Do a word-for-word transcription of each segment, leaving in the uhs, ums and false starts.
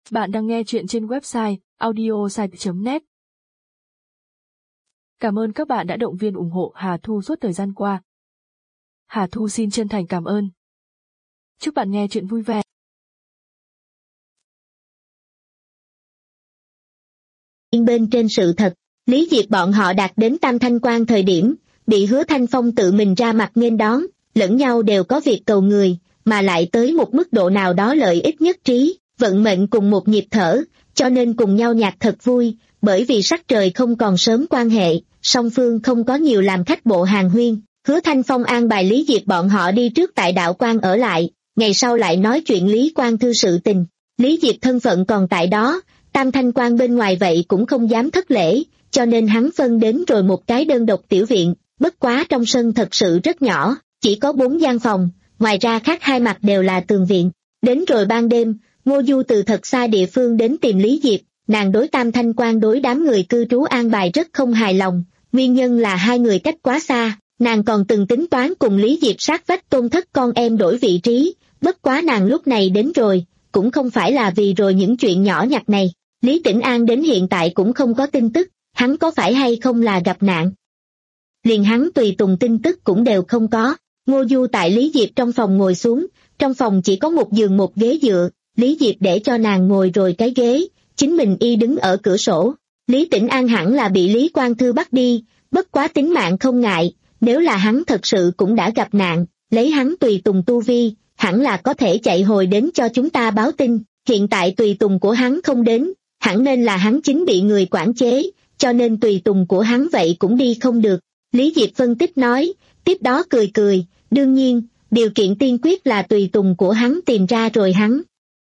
Bạn đang nghe chuyện trên website audiosite chấm net. Cảm ơn các bạn đã động viên ủng hộ Hà Thu suốt thời gian qua. Hà Thu xin chân thành cảm ơn. Chúc bạn nghe chuyện vui vẻ. Bên trên sự thật, Lý Diệp bọn họ đạt đến Tam Thanh Quan thời điểm, bị Hứa Thanh Phong tự mình ra mặt nghênh đón, lẫn nhau đều có việc cầu người, mà lại tới một mức độ nào đó lợi ích nhất trí, vận mệnh cùng một nhịp thở, cho nên cùng nhau nhạc thật vui, bởi vì sắc trời không còn sớm quan hệ, song phương không có nhiều làm khách bộ hàng huyên. Hứa Thanh Phong an bài Lý Diệp bọn họ đi trước tại đạo quan ở lại, ngày sau lại nói chuyện Lý Quan Thư sự tình. Lý Diệp thân phận còn tại đó, Tam Thanh Quan bên ngoài vậy cũng không dám thất lễ, cho nên hắn phân đến rồi một cái đơn độc tiểu viện, bất quá trong sân thật sự rất nhỏ, chỉ có bốn gian phòng, ngoài ra khác hai mặt đều là tường viện. Đến rồi ban đêm, Ngô Du từ thật xa địa phương đến tìm Lý Diệp, nàng đối Tam Thanh Quan đối đám người cư trú an bài rất không hài lòng, nguyên nhân là hai người cách quá xa, nàng còn từng tính toán cùng Lý Diệp sát vách Tôn Thất con em đổi vị trí, bất quá nàng lúc này đến rồi, cũng không phải là vì rồi những chuyện nhỏ nhặt này. Lý Tĩnh An đến hiện tại cũng không có tin tức, hắn có phải hay không là gặp nạn. Liền hắn tùy tùng tin tức cũng đều không có. Ngô Du tại Lý Diệp trong phòng ngồi xuống, trong phòng chỉ có một giường một ghế dựa, Lý Diệp để cho nàng ngồi rồi cái ghế, chính mình y đứng ở cửa sổ. Lý Tĩnh An hẳn là bị Lý Quan Thư bắt đi, bất quá tính mạng không ngại, nếu là hắn thật sự cũng đã gặp nạn, lấy hắn tùy tùng tu vi, hẳn là có thể chạy hồi đến cho chúng ta báo tin, hiện tại tùy tùng của hắn không đến, hẳn nên là hắn chính bị người quản chế, cho nên tùy tùng của hắn vậy cũng đi không được. Lý Diệp phân tích nói, tiếp đó cười cười, đương nhiên, điều kiện tiên quyết là tùy tùng của hắn tìm ra rồi hắn.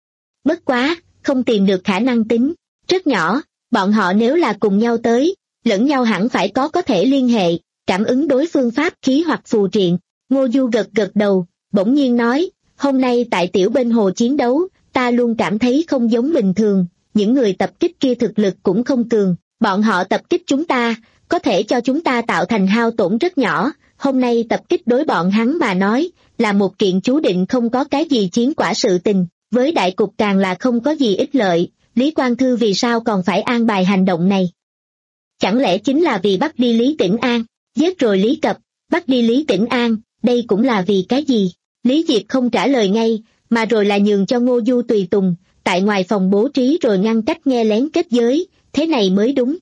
Bất quá, không tìm được khả năng tính, rất nhỏ, bọn họ nếu là cùng nhau tới, lẫn nhau hẳn phải có có thể liên hệ, cảm ứng đối phương pháp khí hoặc phù triện. Ngô Du gật gật đầu, bỗng nhiên nói, hôm nay tại tiểu bên hồ chiến đấu, ta luôn cảm thấy không giống bình thường, những người tập kích kia thực lực cũng không cường, bọn họ tập kích chúng ta, có thể cho chúng ta tạo thành hao tổn rất nhỏ, hôm nay tập kích đối bọn hắn mà nói, là một kiện chú định không có cái gì chiến quả sự tình, với đại cục càng là không có gì ích lợi, Lý Quan Thư vì sao còn phải an bài hành động này? Chẳng lẽ chính là vì bắt đi Lý Tĩnh An, giết rồi Lý Cập, bắt đi Lý Tĩnh An, đây cũng là vì cái gì? Lý Diệp không trả lời ngay, mà rồi là nhường cho Ngô Du tùy tùng, tại ngoài phòng bố trí rồi ngăn cách nghe lén kết giới, thế này mới đúng.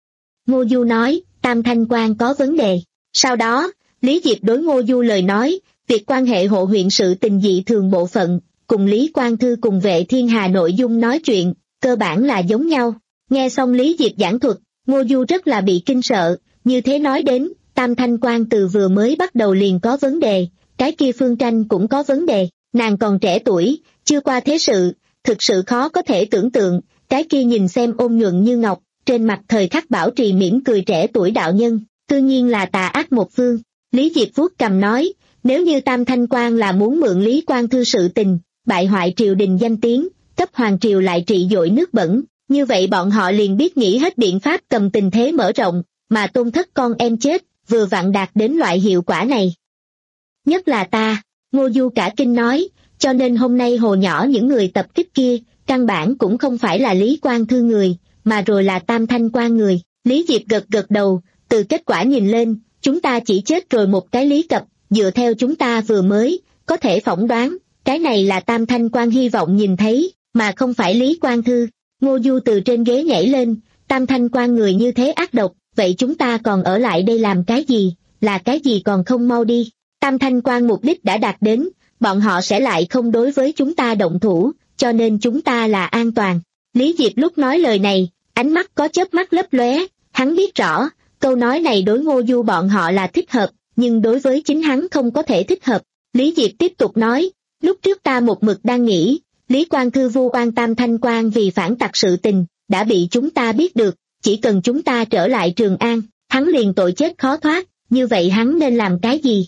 Ngô Du nói, Tam Thanh Quan có vấn đề. Sau đó, Lý Diệp đối Ngô Du lời nói, việc quan hệ hộ huyện sự tình dị thường bộ phận, cùng Lý Quan Thư cùng Vệ Thiên Hà nội dung nói chuyện, cơ bản là giống nhau. Nghe xong Lý Diệp giảng thuật, Ngô Du rất là bị kinh sợ, như thế nói đến, Tam Thanh Quan từ vừa mới bắt đầu liền có vấn đề, cái kia Phương Tranh cũng có vấn đề, nàng còn trẻ tuổi, chưa qua thế sự, thực sự khó có thể tưởng tượng, cái kia nhìn xem ôn nhuận như ngọc, trên mặt thời khắc bảo trì mỉm cười trẻ tuổi đạo nhân, tự nhiên là tà ác một phương. Lý Diệp vuốt cầm nói, nếu như Tam Thanh Quan là muốn mượn Lý Quan Thư sự tình, bại hoại triều đình danh tiếng, cấp hoàng triều lại trị dội nước bẩn, như vậy bọn họ liền biết nghĩ hết biện pháp cầm tình thế mở rộng, mà Tôn Thất con em chết, vừa vặn đạt đến loại hiệu quả này. Nhất là ta, Ngô Du cả kinh nói, cho nên hôm nay hồ nhỏ những người tập kích kia, căn bản cũng không phải là Lý Quan Thư người, mà rồi là Tam Thanh Quan người. Lý Diệp gật gật đầu, từ kết quả nhìn lên, chúng ta chỉ chết rồi một cái Lý Cập, dựa theo chúng ta vừa mới, có thể phỏng đoán, cái này là Tam Thanh Quan hy vọng nhìn thấy, mà không phải Lý Quan Thư. Ngô Du từ trên ghế nhảy lên, Tam Thanh Quan người như thế ác độc, vậy chúng ta còn ở lại đây làm cái gì, là cái gì còn không mau đi. Tam Thanh Quan mục đích đã đạt đến, bọn họ sẽ lại không đối với chúng ta động thủ, cho nên chúng ta là an toàn. Lý Diệp lúc nói lời này, ánh mắt có chớp mắt lấp lóe, hắn biết rõ, câu nói này đối Ngô Du bọn họ là thích hợp, nhưng đối với chính hắn không có thể thích hợp. Lý Diệp tiếp tục nói, lúc trước ta một mực đang nghĩ, Lý Quan Thư vu oan Tam Thanh Quan vì phản tặc sự tình, đã bị chúng ta biết được, chỉ cần chúng ta trở lại Trường An, hắn liền tội chết khó thoát, như vậy hắn nên làm cái gì?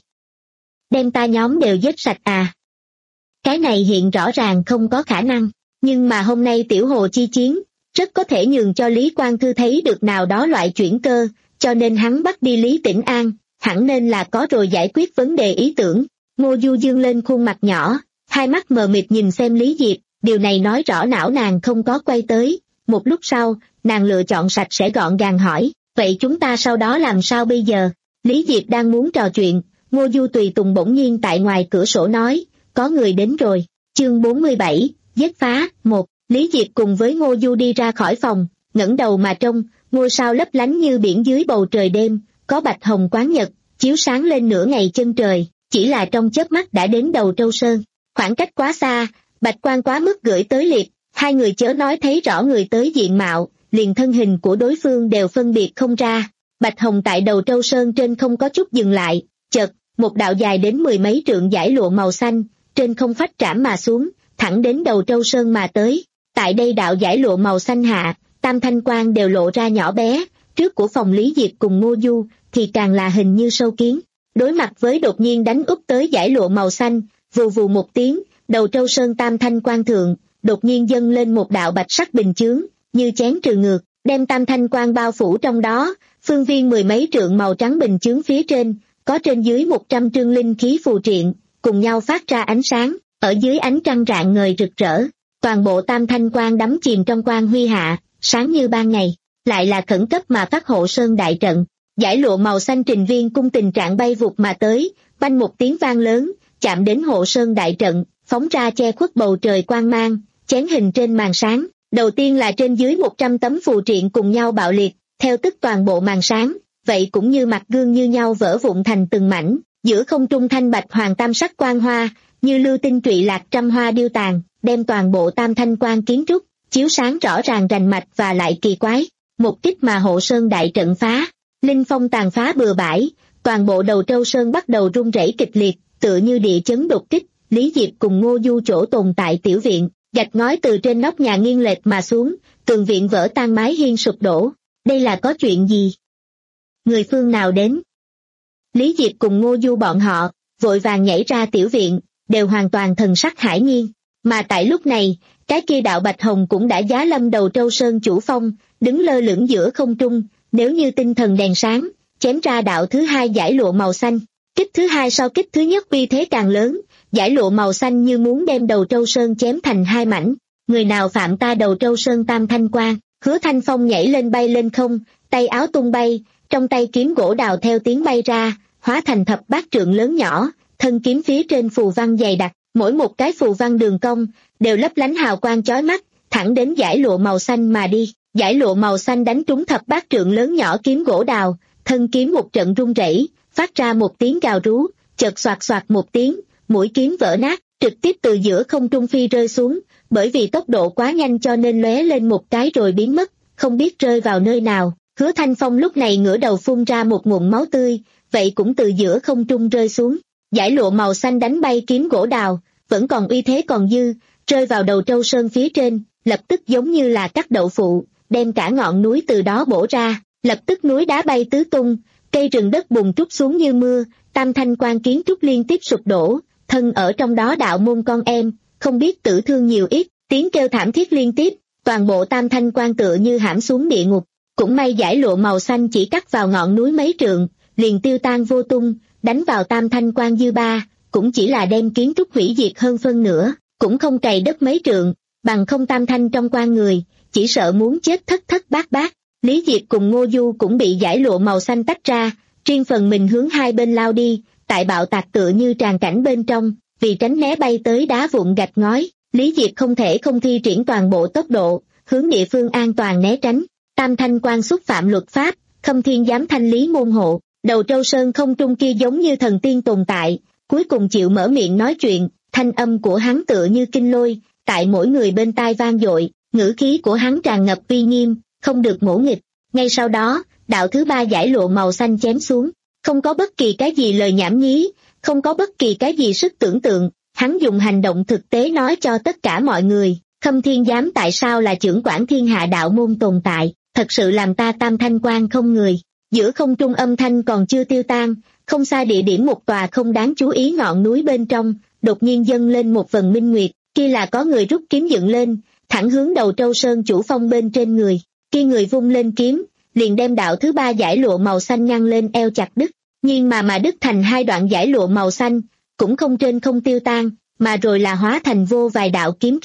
Đem ta nhóm đều giết sạch à? Cái này hiện rõ ràng không có khả năng, nhưng mà hôm nay tiểu hồ chi chiến, rất có thể nhường cho Lý Quan Thư thấy được nào đó loại chuyển cơ, cho nên hắn bắt đi Lý Tĩnh An, hẳn nên là có rồi giải quyết vấn đề ý tưởng. Ngô Du dương lên khuôn mặt nhỏ, hai mắt mờ mịt nhìn xem Lý Diệp, điều này nói rõ não nàng không có quay tới. Một lúc sau, nàng lựa chọn sạch sẽ gọn gàng hỏi, vậy chúng ta sau đó làm sao bây giờ? Lý Diệp đang muốn trò chuyện, Ngô Du tùy tùng bỗng nhiên tại ngoài cửa sổ nói, có người đến rồi. Chương bốn mươi bảy, giết phá, một. Lý Diệp cùng với Ngô Du đi ra khỏi phòng, ngẩng đầu mà trông, ngôi sao lấp lánh như biển dưới bầu trời đêm, có bạch hồng quán nhật, chiếu sáng lên nửa ngày chân trời, chỉ là trong chớp mắt đã đến đầu Trâu Sơn. Khoảng cách quá xa, bạch quang quá mức gửi tới liệt, hai người chớ nói thấy rõ người tới diện mạo, liền thân hình của đối phương đều phân biệt không ra. Bạch hồng tại đầu Trâu Sơn trên không có chút dừng lại, chợt, một đạo dài đến mười mấy trượng dải lụa màu xanh, trên không phách trảm mà xuống, thẳng đến đầu Trâu Sơn mà tới. Tại đây đạo dải lụa màu xanh hạ, tam thanh quang đều lộ ra nhỏ bé, trước của phòng Lý Diệp cùng Ngô Du, thì càng là hình như sâu kiến. Đối mặt với đột nhiên đánh úp tới dải lụa màu xanh, vù vù một tiếng, đầu Trâu Sơn tam thanh quang thượng, đột nhiên dâng lên một đạo bạch sắc bình chướng, như chén trừ ngược, đem tam thanh quang bao phủ trong đó, phương viên mười mấy trượng màu trắng bình chướng phía trên, có trên dưới một trăm trương linh khí phù triện, cùng nhau phát ra ánh sáng, ở dưới ánh trăng rạng ngời rực rỡ. Toàn bộ tam thanh quang đắm chìm trong quang huy hạ, sáng như ban ngày, lại là khẩn cấp mà phát hộ sơn đại trận. Dải lụa màu xanh trình viên cung tình trạng bay vụt mà tới, banh một tiếng vang lớn, chạm đến hộ sơn đại trận, phóng ra che khuất bầu trời quang mang, chén hình trên màn sáng. Đầu tiên là trên dưới một trăm tấm phù triện cùng nhau bạo liệt, theo tức toàn bộ màn sáng, vậy cũng như mặt gương như nhau vỡ vụn thành từng mảnh, giữa không trung thanh bạch hoàng tam sắc quang hoa, như lưu tinh trụy lạc trăm hoa điêu tàn, đem toàn bộ tam thanh quang kiến trúc, chiếu sáng rõ ràng rành mạch và lại kỳ quái. Một kích mà hộ sơn đại trận phá, linh phong tàn phá bừa bãi, toàn bộ đầu Trâu Sơn bắt đầu rung rẩy kịch liệt, tựa như địa chấn đột kích. Lý Diệp cùng Ngô Du chỗ tồn tại tiểu viện, gạch ngói từ trên nóc nhà nghiêng lệch mà xuống, tường viện vỡ tan, mái hiên sụp đổ. Đây là có chuyện gì? Người phương nào đến? Lý Diệp cùng Ngô Du bọn họ, vội vàng nhảy ra tiểu viện, đều hoàn toàn thần sắc hải nhiên. Mà tại lúc này, cái kia đạo bạch hồng cũng đã giá lâm đầu Trâu Sơn chủ phong, đứng lơ lửng giữa không trung, nếu như tinh thần đèn sáng, chém ra đạo thứ hai dải lụa màu xanh. Kích thứ hai sau kích thứ nhất uy thế càng lớn, dải lụa màu xanh như muốn đem đầu Trâu Sơn chém thành hai mảnh. Người nào phạm ta đầu Trâu Sơn tam thanh quang? Hứa Thanh Phong nhảy lên bay lên không, tay áo tung bay, trong tay kiếm gỗ đào theo tiếng bay ra, hóa thành thập bát trượng lớn nhỏ, thân kiếm phía trên phù văn dày đặc, mỗi một cái phù văn đường cong đều lấp lánh hào quang chói mắt, thẳng đến dải lụa màu xanh mà đi. Dải lụa màu xanh đánh trúng thập bát trượng lớn nhỏ kiếm gỗ đào, thân kiếm một trận rung rẩy, phát ra một tiếng gào rú, chợt xoạt xoạt một tiếng, mũi kiếm vỡ nát, trực tiếp từ giữa không trung phi rơi xuống, bởi vì tốc độ quá nhanh cho nên lóe lên một cái rồi biến mất, không biết rơi vào nơi nào. Hứa Thanh Phong lúc này ngửa đầu phun ra một ngụm máu tươi, vậy cũng từ giữa không trung rơi xuống. Dải lụa màu xanh đánh bay kiếm gỗ đào, vẫn còn uy thế còn dư, rơi vào đầu Trâu Sơn phía trên, lập tức giống như là cắt đậu phụ, đem cả ngọn núi từ đó bổ ra, lập tức núi đá bay tứ tung, cây rừng đất bùn trút xuống như mưa, tam thanh quan kiến trúc liên tiếp sụp đổ, thân ở trong đó đạo môn con em, không biết tử thương nhiều ít, tiếng kêu thảm thiết liên tiếp, toàn bộ tam thanh quan tựa như hãm xuống địa ngục. Cũng may dải lụa màu xanh chỉ cắt vào ngọn núi mấy trượng, liền tiêu tan vô tung, đánh vào tam thanh quan dư ba, cũng chỉ là đem kiến trúc hủy diệt hơn phân nửa, cũng không cày đất mấy trượng, bằng không tam thanh trong quan người, chỉ sợ muốn chết thất thất bát bát. Lý Diệp cùng Ngô Du cũng bị dải lụa màu xanh tách ra, riêng phần mình hướng hai bên lao đi, tại bạo tạc tựa như tràn cảnh bên trong, vì tránh né bay tới đá vụn gạch ngói, Lý Diệp không thể không thi triển toàn bộ tốc độ, hướng địa phương an toàn né tránh. Tam thanh quan xúc phạm luật pháp, Khâm Thiên giám thanh lý môn hộ, đầu Trâu Sơn không trung kia giống như thần tiên tồn tại, cuối cùng chịu mở miệng nói chuyện, thanh âm của hắn tựa như kinh lôi, tại mỗi người bên tai vang dội, ngữ khí của hắn tràn ngập uy nghiêm, không được ngỗ nghịch. Ngay sau đó, đạo thứ ba dải lụa màu xanh chém xuống, không có bất kỳ cái gì lời nhảm nhí, không có bất kỳ cái gì sức tưởng tượng, hắn dùng hành động thực tế nói cho tất cả mọi người, Khâm Thiên giám tại sao là trưởng quản thiên hạ đạo môn tồn tại, thật sự làm ta tam thanh quan không người. Giữa không trung âm thanh còn chưa tiêu tan, không xa địa điểm một tòa không đáng chú ý ngọn núi bên trong, đột nhiên dâng lên một vần minh nguyệt, kia là có người rút kiếm dựng lên, thẳng hướng đầu Trâu Sơn chủ phong bên trên người, kia người vung lên kiếm, liền đem đạo thứ ba dải lụa màu xanh ngăn lên eo chặt đứt, nhưng mà mà đứt thành hai đoạn dải lụa màu xanh, cũng không trên không tiêu tan, mà rồi là hóa thành vô vài đạo kiếm khí,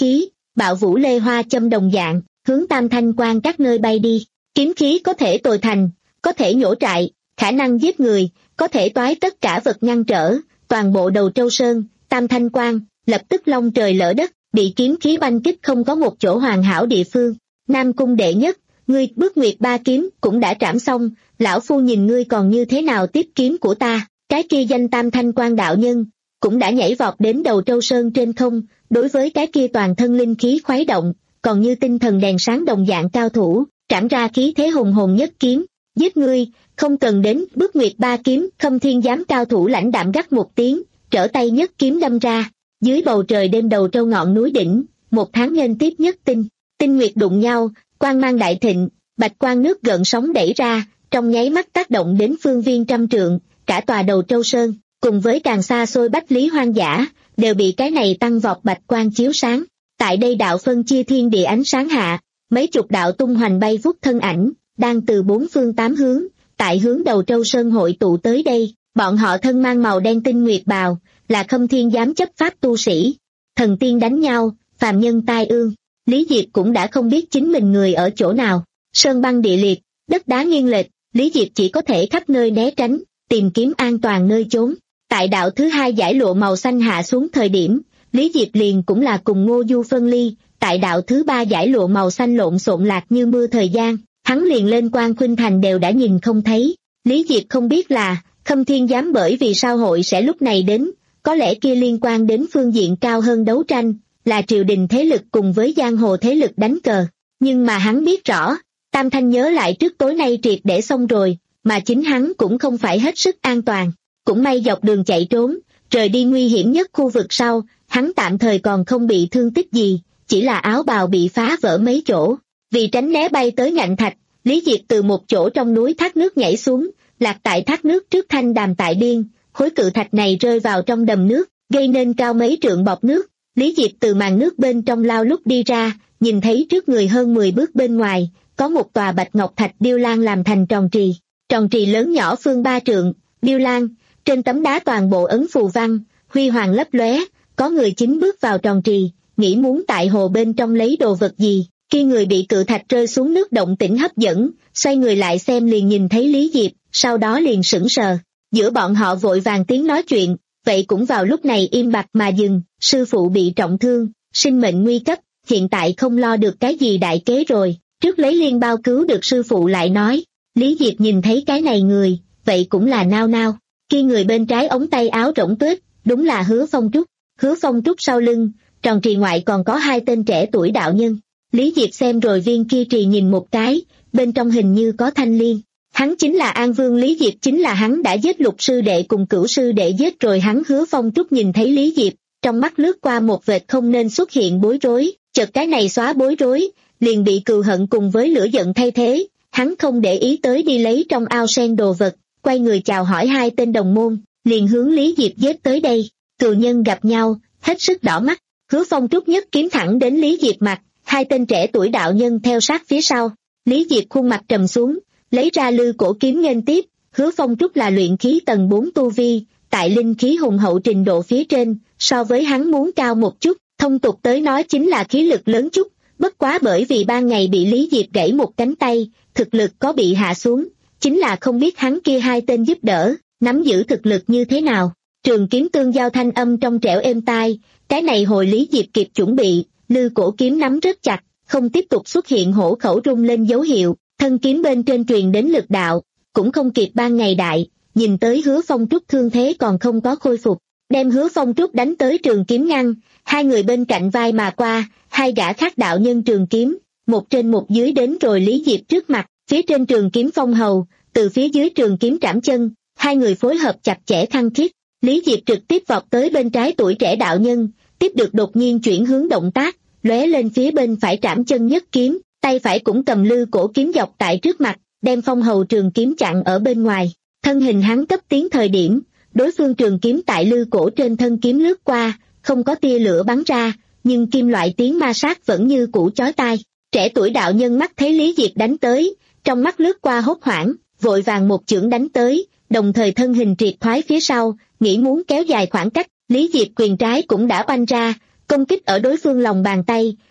bạo vũ lê hoa châm đồng dạng, hướng tam thanh quan các nơi bay đi. Kiếm khí có thể tồi thành, có thể nhổ trại, khả năng giết người, có thể toái tất cả vật ngăn trở, toàn bộ Đầu Trâu Sơn, tam thanh quan, lập tức long trời lỡ đất, bị kiếm khí oanh kích không có một chỗ hoàn hảo địa phương. Nam cung đệ nhất, ngươi bước nguyệt ba kiếm cũng đã trảm xong, lão phu nhìn ngươi còn như thế nào tiếp kiếm của ta. Cái kia danh tam thanh quan đạo nhân cũng đã nhảy vọt đến Đầu Trâu Sơn trên không, đối với cái kia toàn thân linh khí khuấy động, còn như tinh thần đèn sáng đồng dạng cao thủ, trảm ra khí thế hùng hồn nhất kiếm. Giết ngươi, không cần đến bước nguyệt ba kiếm. Khâm Thiên Giám cao thủ lãnh đạm gắt một tiếng, trở tay nhất kiếm đâm ra. Dưới bầu trời đêm Đầu Trâu ngọn núi đỉnh, một tháng nghênh tiếp nhất tinh, tinh nguyệt đụng nhau, quang mang đại thịnh, bạch quang nước gợn sóng đẩy ra, trong nháy mắt tác động đến phương viên trăm trượng, cả tòa Đầu Trâu Sơn, cùng với càng xa xôi bách lý hoang dã, đều bị cái này tăng vọt bạch quang chiếu sáng. Tại đây đạo phân chia thiên địa ánh sáng hạ, mấy chục đạo tung hoành bay vút thân ảnh, đang từ bốn phương tám hướng, tại hướng Đầu Trâu Sơn hội tụ tới đây. Bọn họ thân mang màu đen tinh nguyệt bào, là Khâm Thiên Giám chấp pháp tu sĩ. Thần tiên đánh nhau, phàm nhân tai ương, Lý Diệp cũng đã không biết chính mình người ở chỗ nào. Sơn băng địa liệt, đất đá nghiêng lệch, Lý Diệp chỉ có thể khắp nơi né tránh, tìm kiếm an toàn nơi trốn. Tại đạo thứ hai giải lụa màu xanh hạ xuống thời điểm, Lý Diệp liền cũng là cùng Ngô Du phân ly. Tại đạo thứ ba giải lụa màu xanh lộn xộn lạc như mưa thời gian, hắn liền lên Quan Khuynh Thành đều đã nhìn không thấy. Lý Diệp không biết là Khâm Thiên Giám bởi vì sao hội sẽ lúc này đến, có lẽ kia liên quan đến phương diện cao hơn đấu tranh, là triều đình thế lực cùng với giang hồ thế lực đánh cờ. Nhưng mà hắn biết rõ, Tam Thanh nhớ lại trước tối nay triệt để xong rồi, mà chính hắn cũng không phải hết sức an toàn. Cũng may dọc đường chạy trốn, rời đi nguy hiểm nhất khu vực sau, hắn tạm thời còn không bị thương tích gì, chỉ là áo bào bị phá vỡ mấy chỗ. Vì tránh né bay tới ngạnh thạch, Lý Diệp từ một chỗ trong núi thác nước nhảy xuống, lạc tại thác nước trước thanh đàm tại biên, khối cự thạch này rơi vào trong đầm nước, gây nên cao mấy trượng bọt nước. Lý Diệp từ màn nước bên trong lao lúc đi ra, nhìn thấy trước người hơn mười bước bên ngoài, có một tòa bạch ngọc thạch điêu lan làm thành tròn trì. Tròn trì lớn nhỏ phương ba trượng, điêu lan, trên tấm đá toàn bộ ấn phù văn, huy hoàng lấp lóe, có người chính bước vào tròn trì, nghĩ muốn tại hồ bên trong lấy đồ vật gì. Khi người bị cự thạch rơi xuống nước động tĩnh hấp dẫn, xoay người lại xem liền nhìn thấy Lý Diệp, sau đó liền sững sờ. Giữa bọn họ vội vàng tiếng nói chuyện, vậy cũng vào lúc này im bặt mà dừng. Sư phụ bị trọng thương, sinh mệnh nguy cấp, hiện tại không lo được cái gì đại kế rồi, trước lấy liên bao cứu được sư phụ lại nói. Lý Diệp nhìn thấy cái này người, vậy cũng là nao nao. Khi người bên trái ống tay áo rỗng tuếch, đúng là Hứa Phong Trúc. Hứa Phong Trúc sau lưng, tròn trì ngoại còn có hai tên trẻ tuổi đạo nhân. Lý Diệp xem rồi viên kia trì nhìn một cái, bên trong hình như có thanh liên. Hắn chính là An Vương. Lý Diệp chính là hắn đã giết Lục sư đệ cùng Cửu sư đệ giết rồi hắn. Hứa Phong Trúc nhìn thấy Lý Diệp, trong mắt lướt qua một vệt không nên xuất hiện bối rối, chợt cái này xóa bối rối, liền bị cừu hận cùng với lửa giận thay thế. Hắn không để ý tới đi lấy trong ao sen đồ vật, quay người chào hỏi hai tên đồng môn, liền hướng Lý Diệp giết tới đây. Cừu nhân gặp nhau, hết sức đỏ mắt. Hứa Phong Trúc nhất kiếm thẳng đến Lý Diệp mặt, hai tên trẻ tuổi đạo nhân theo sát phía sau. Lý Diệp khuôn mặt trầm xuống, lấy ra lư cổ kiếm nghênh tiếp. Hứa Phong Trúc là luyện khí tầng bốn tu vi, tại linh khí hùng hậu trình độ phía trên, so với hắn muốn cao một chút, thông tục tới nói chính là khí lực lớn chút. Bất quá bởi vì ban ngày bị Lý Diệp gãy một cánh tay, thực lực có bị hạ xuống, chính là không biết hắn kia hai tên giúp đỡ, nắm giữ thực lực như thế nào. Trường kiếm tương giao thanh âm trong trẻo êm tai, cái này hồi Lý Diệp kịp chuẩn bị, lư cổ kiếm nắm rất chặt, không tiếp tục xuất hiện hổ khẩu rung lên dấu hiệu, thân kiếm bên trên truyền đến lực đạo, cũng không kịp ban ngày đại, nhìn tới Hứa Phong Trúc thương thế còn không có khôi phục, đem Hứa Phong Trúc đánh tới trường kiếm ngăn, hai người bên cạnh vai mà qua, hai gã khác đạo nhân trường kiếm, một trên một dưới đến rồi Lý Diệp trước mặt, phía trên trường kiếm phong hầu, từ phía dưới trường kiếm trảm chân, hai người phối hợp chặt chẽ khăng khít. Lý Diệp trực tiếp vọt tới bên trái tuổi trẻ đạo nhân, tiếp được đột nhiên chuyển hướng động tác, lóe lên phía bên phải trảm chân nhất kiếm, tay phải cũng cầm lư cổ kiếm dọc tại trước mặt, đem phong hầu trường kiếm chặn ở bên ngoài. Thân hình hắn cấp tiến thời điểm, đối phương trường kiếm tại lư cổ trên thân kiếm lướt qua, không có tia lửa bắn ra, nhưng kim loại tiếng ma sát vẫn như cũ chói tai. Trẻ tuổi đạo nhân mắt thấy Lý Diệp đánh tới, trong mắt lướt qua hốt hoảng, vội vàng một chưởng đánh tới, đồng thời thân hình triệt thoái phía sau, nghĩ muốn kéo dài khoảng cách. Lý Diệp quyền trái cũng đã oanh ra, công kích ở đối phương lòng bàn tay,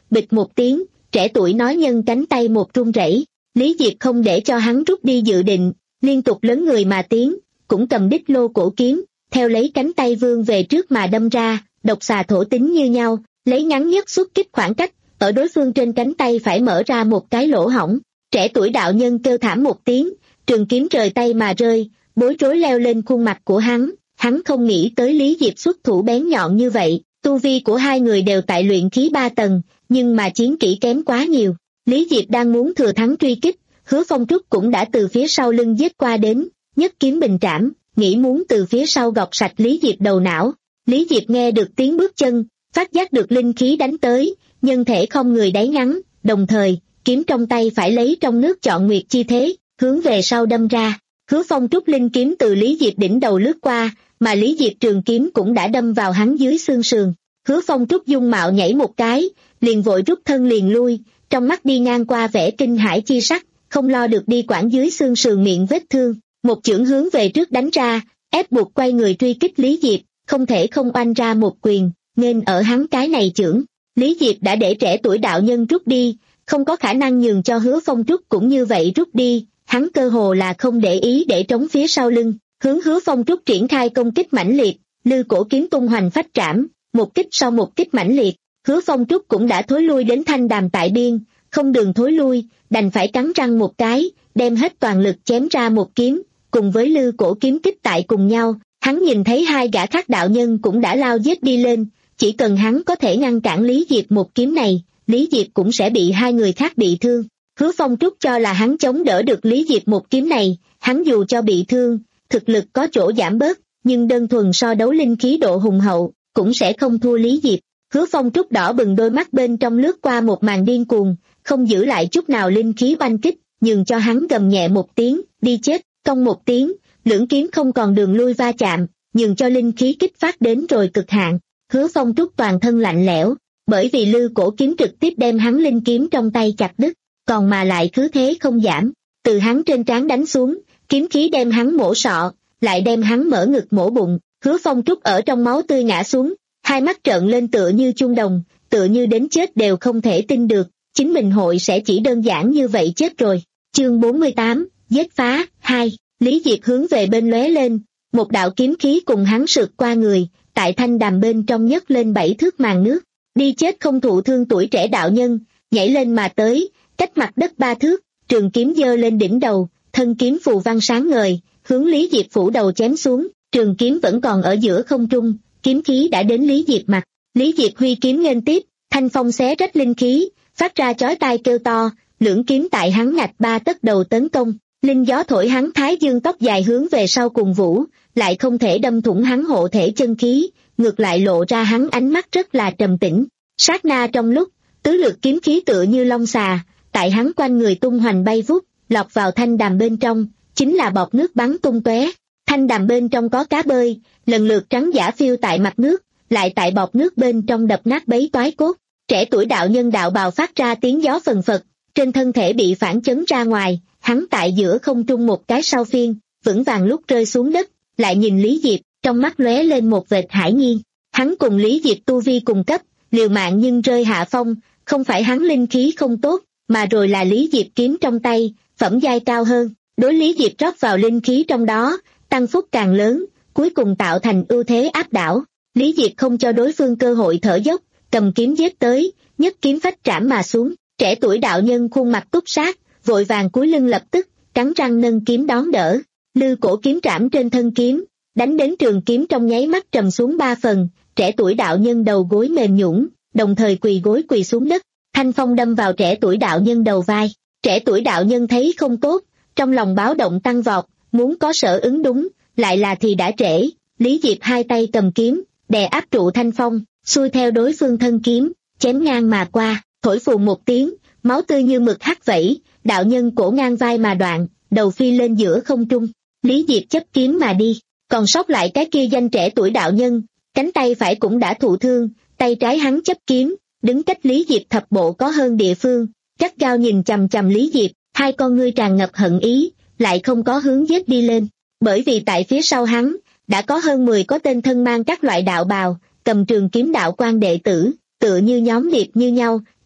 bịch một tiếng, trẻ tuổi nói nhân cánh tay một run rẩy. Lý Diệp không để cho hắn rút đi dự định, liên tục lớn người mà tiến, cũng cầm đích lô cổ kiếm, theo lấy cánh tay vươn về trước mà đâm ra, độc xà thổ tính như nhau, lấy ngắn nhất xuất kích khoảng cách, ở đối phương trên cánh tay phải mở ra một cái lỗ hổng. Trẻ tuổi đạo nhân kêu thảm một tiếng, trường kiếm rời tay mà rơi, bối rối leo lên khuôn mặt của hắn, hắn không nghĩ tới Lý Diệp xuất thủ bén nhọn như vậy, tu vi của hai người đều tại luyện khí ba tầng, nhưng mà chiến kỹ kém quá nhiều. Lý Diệp đang muốn thừa thắng truy kích, Hứa Phong Trúc cũng đã từ phía sau lưng giết qua đến, nhất kiếm bình trảm, nghĩ muốn từ phía sau gọt sạch Lý Diệp đầu não. Lý Diệp nghe được tiếng bước chân, phát giác được linh khí đánh tới, nhân thể không người đáy ngắn, đồng thời, kiếm trong tay phải lấy trong nước chọn nguyệt chi thế, hướng về sau đâm ra. Hứa Phong Trúc linh kiếm từ Lý Diệp đỉnh đầu lướt qua, mà Lý Diệp trường kiếm cũng đã đâm vào hắn dưới xương sườn. Hứa Phong Trúc dung mạo nhảy một cái, liền vội rút thân liền lui, trong mắt đi ngang qua vẻ kinh hãi chi sắc, không lo được đi quản dưới xương sườn miệng vết thương, một chưởng hướng về trước đánh ra, ép buộc quay người truy kích Lý Diệp, không thể không oanh ra một quyền, nên ở hắn cái này chưởng. Lý Diệp đã để trẻ tuổi đạo nhân rút đi, không có khả năng nhường cho Hứa Phong Trúc cũng như vậy rút đi, hắn cơ hồ là không để ý để trống phía sau lưng, hướng Hứa Phong Trúc triển khai công kích mãnh liệt, lư cổ kiếm tung hoành phách trảm, một kích sau một kích mãnh liệt. Hứa Phong Trúc cũng đã thối lui đến thanh đàm tại biên, không đường thối lui, đành phải cắn răng một cái, đem hết toàn lực chém ra một kiếm, cùng với lư cổ kiếm kích tại cùng nhau. Hắn nhìn thấy hai gã khác đạo nhân cũng đã lao giết đi lên, chỉ cần hắn có thể ngăn cản Lý Diệp một kiếm này, Lý Diệp cũng sẽ bị hai người khác bị thương. Hứa Phong Trúc cho là hắn chống đỡ được Lý Diệp một kiếm này, hắn dù cho bị thương, thực lực có chỗ giảm bớt, nhưng đơn thuần so đấu linh khí độ hùng hậu, cũng sẽ không thua Lý Diệp. Hứa Phong Trúc đỏ bừng đôi mắt bên trong lướt qua một màn điên cuồng, không giữ lại chút nào linh khí oanh kích, nhường cho hắn gầm nhẹ một tiếng, đi chết, cong một tiếng, lưỡng kiếm không còn đường lui va chạm, nhường cho linh khí kích phát đến rồi cực hạn. Hứa Phong Trúc toàn thân lạnh lẽo, bởi vì lư cổ kiếm trực tiếp đem hắn linh kiếm trong tay chặt đứt, còn mà lại cứ thế không giảm, từ hắn trên trán đánh xuống, kiếm khí đem hắn mổ sọ, lại đem hắn mở ngực mổ bụng. Hứa Phong Trúc ở trong máu tươi ngã xuống, hai mắt trợn lên tựa như chuông đồng, tựa như đến chết đều không thể tin được, chính mình hội sẽ chỉ đơn giản như vậy chết rồi. Chương bốn mươi tám, giết phá, hai. Lý Diệp hướng về bên lóe lên, một đạo kiếm khí cùng hắn sượt qua người, tại thanh đàm bên trong nhấc lên bảy thước màn nước, đi chết không thụ thương tuổi trẻ đạo nhân, nhảy lên mà tới, cách mặt đất ba thước, trường kiếm giơ lên đỉnh đầu, thân kiếm phù văn sáng ngời, hướng Lý Diệp phủ đầu chém xuống, trường kiếm vẫn còn ở giữa không trung, kiếm khí đã đến Lý Diệp mặt. Lý Diệp huy kiếm nghênh tiếp, thanh phong xé rách linh khí, phát ra chói tai kêu to, lưỡng kiếm tại hắn ngạch ba tấc đầu tấn công, linh gió thổi hắn thái dương tóc dài hướng về sau cùng vũ, lại không thể đâm thủng hắn hộ thể chân khí, ngược lại lộ ra hắn ánh mắt rất là trầm tĩnh. Sát na trong lúc, tứ lược kiếm khí tựa như long xà, tại hắn quanh người tung hoành bay vút, lọt vào thanh đàm bên trong, chính là bọt nước bắn tung tóe. Thanh đàm bên trong có cá bơi, lần lượt trắng giả phiêu tại mặt nước, lại tại bọt nước bên trong đập nát bấy toái cốt. Trẻ tuổi đạo nhân đạo bào phát ra tiếng gió phần phật, trên thân thể bị phản chấn ra ngoài, hắn tại giữa không trung một cái sau phiên, vững vàng lúc rơi xuống đất, lại nhìn Lý Diệp, trong mắt lóe lên một vệt hải nhiên. Hắn cùng Lý Diệp tu vi cùng cấp, liều mạng nhưng rơi hạ phong, không phải hắn linh khí không tốt, mà rồi là Lý Diệp kiếm trong tay, phẩm giai cao hơn, đối Lý Diệp rót vào linh khí trong đó, tăng phúc càng lớn, cuối cùng tạo thành ưu thế áp đảo. Lý Diệp không cho đối phương cơ hội thở dốc, cầm kiếm giết tới, nhất kiếm phách trảm mà xuống. Trẻ tuổi đạo nhân khuôn mặt túc sát, vội vàng cúi lưng lập tức, cắn răng nâng kiếm đón đỡ. Lư cổ kiếm trảm trên thân kiếm, đánh đến trường kiếm trong nháy mắt trầm xuống ba phần, trẻ tuổi đạo nhân đầu gối mềm nhũn, đồng thời quỳ gối quỳ xuống đất, thanh phong đâm vào trẻ tuổi đạo nhân đầu vai. Trẻ tuổi đạo nhân thấy không tốt, trong lòng báo động tăng vọt, muốn có sở ứng đúng, lại là thì đã trễ. Lý Diệp hai tay cầm kiếm, đè áp trụ thanh phong, xuôi theo đối phương thân kiếm, chém ngang mà qua, thổi phù một tiếng, máu tươi như mực hắt vẩy, đạo nhân cổ ngang vai mà đoạn, đầu phi lên giữa không trung. Lý Diệp chấp kiếm mà đi, còn sót lại cái kia danh trẻ tuổi đạo nhân, cánh tay phải cũng đã thụ thương, tay trái hắn chấp kiếm, đứng cách Lý Diệp thập bộ có hơn địa phương, gắt gao nhìn chằm chằm Lý Diệp, hai con ngươi tràn ngập hận ý, lại không có hướng giết đi lên, bởi vì tại phía sau hắn, đã có hơn mười có tên thân mang các loại đạo bào, cầm trường kiếm đạo quan đệ tử, tựa như nhóm điệp như nhau,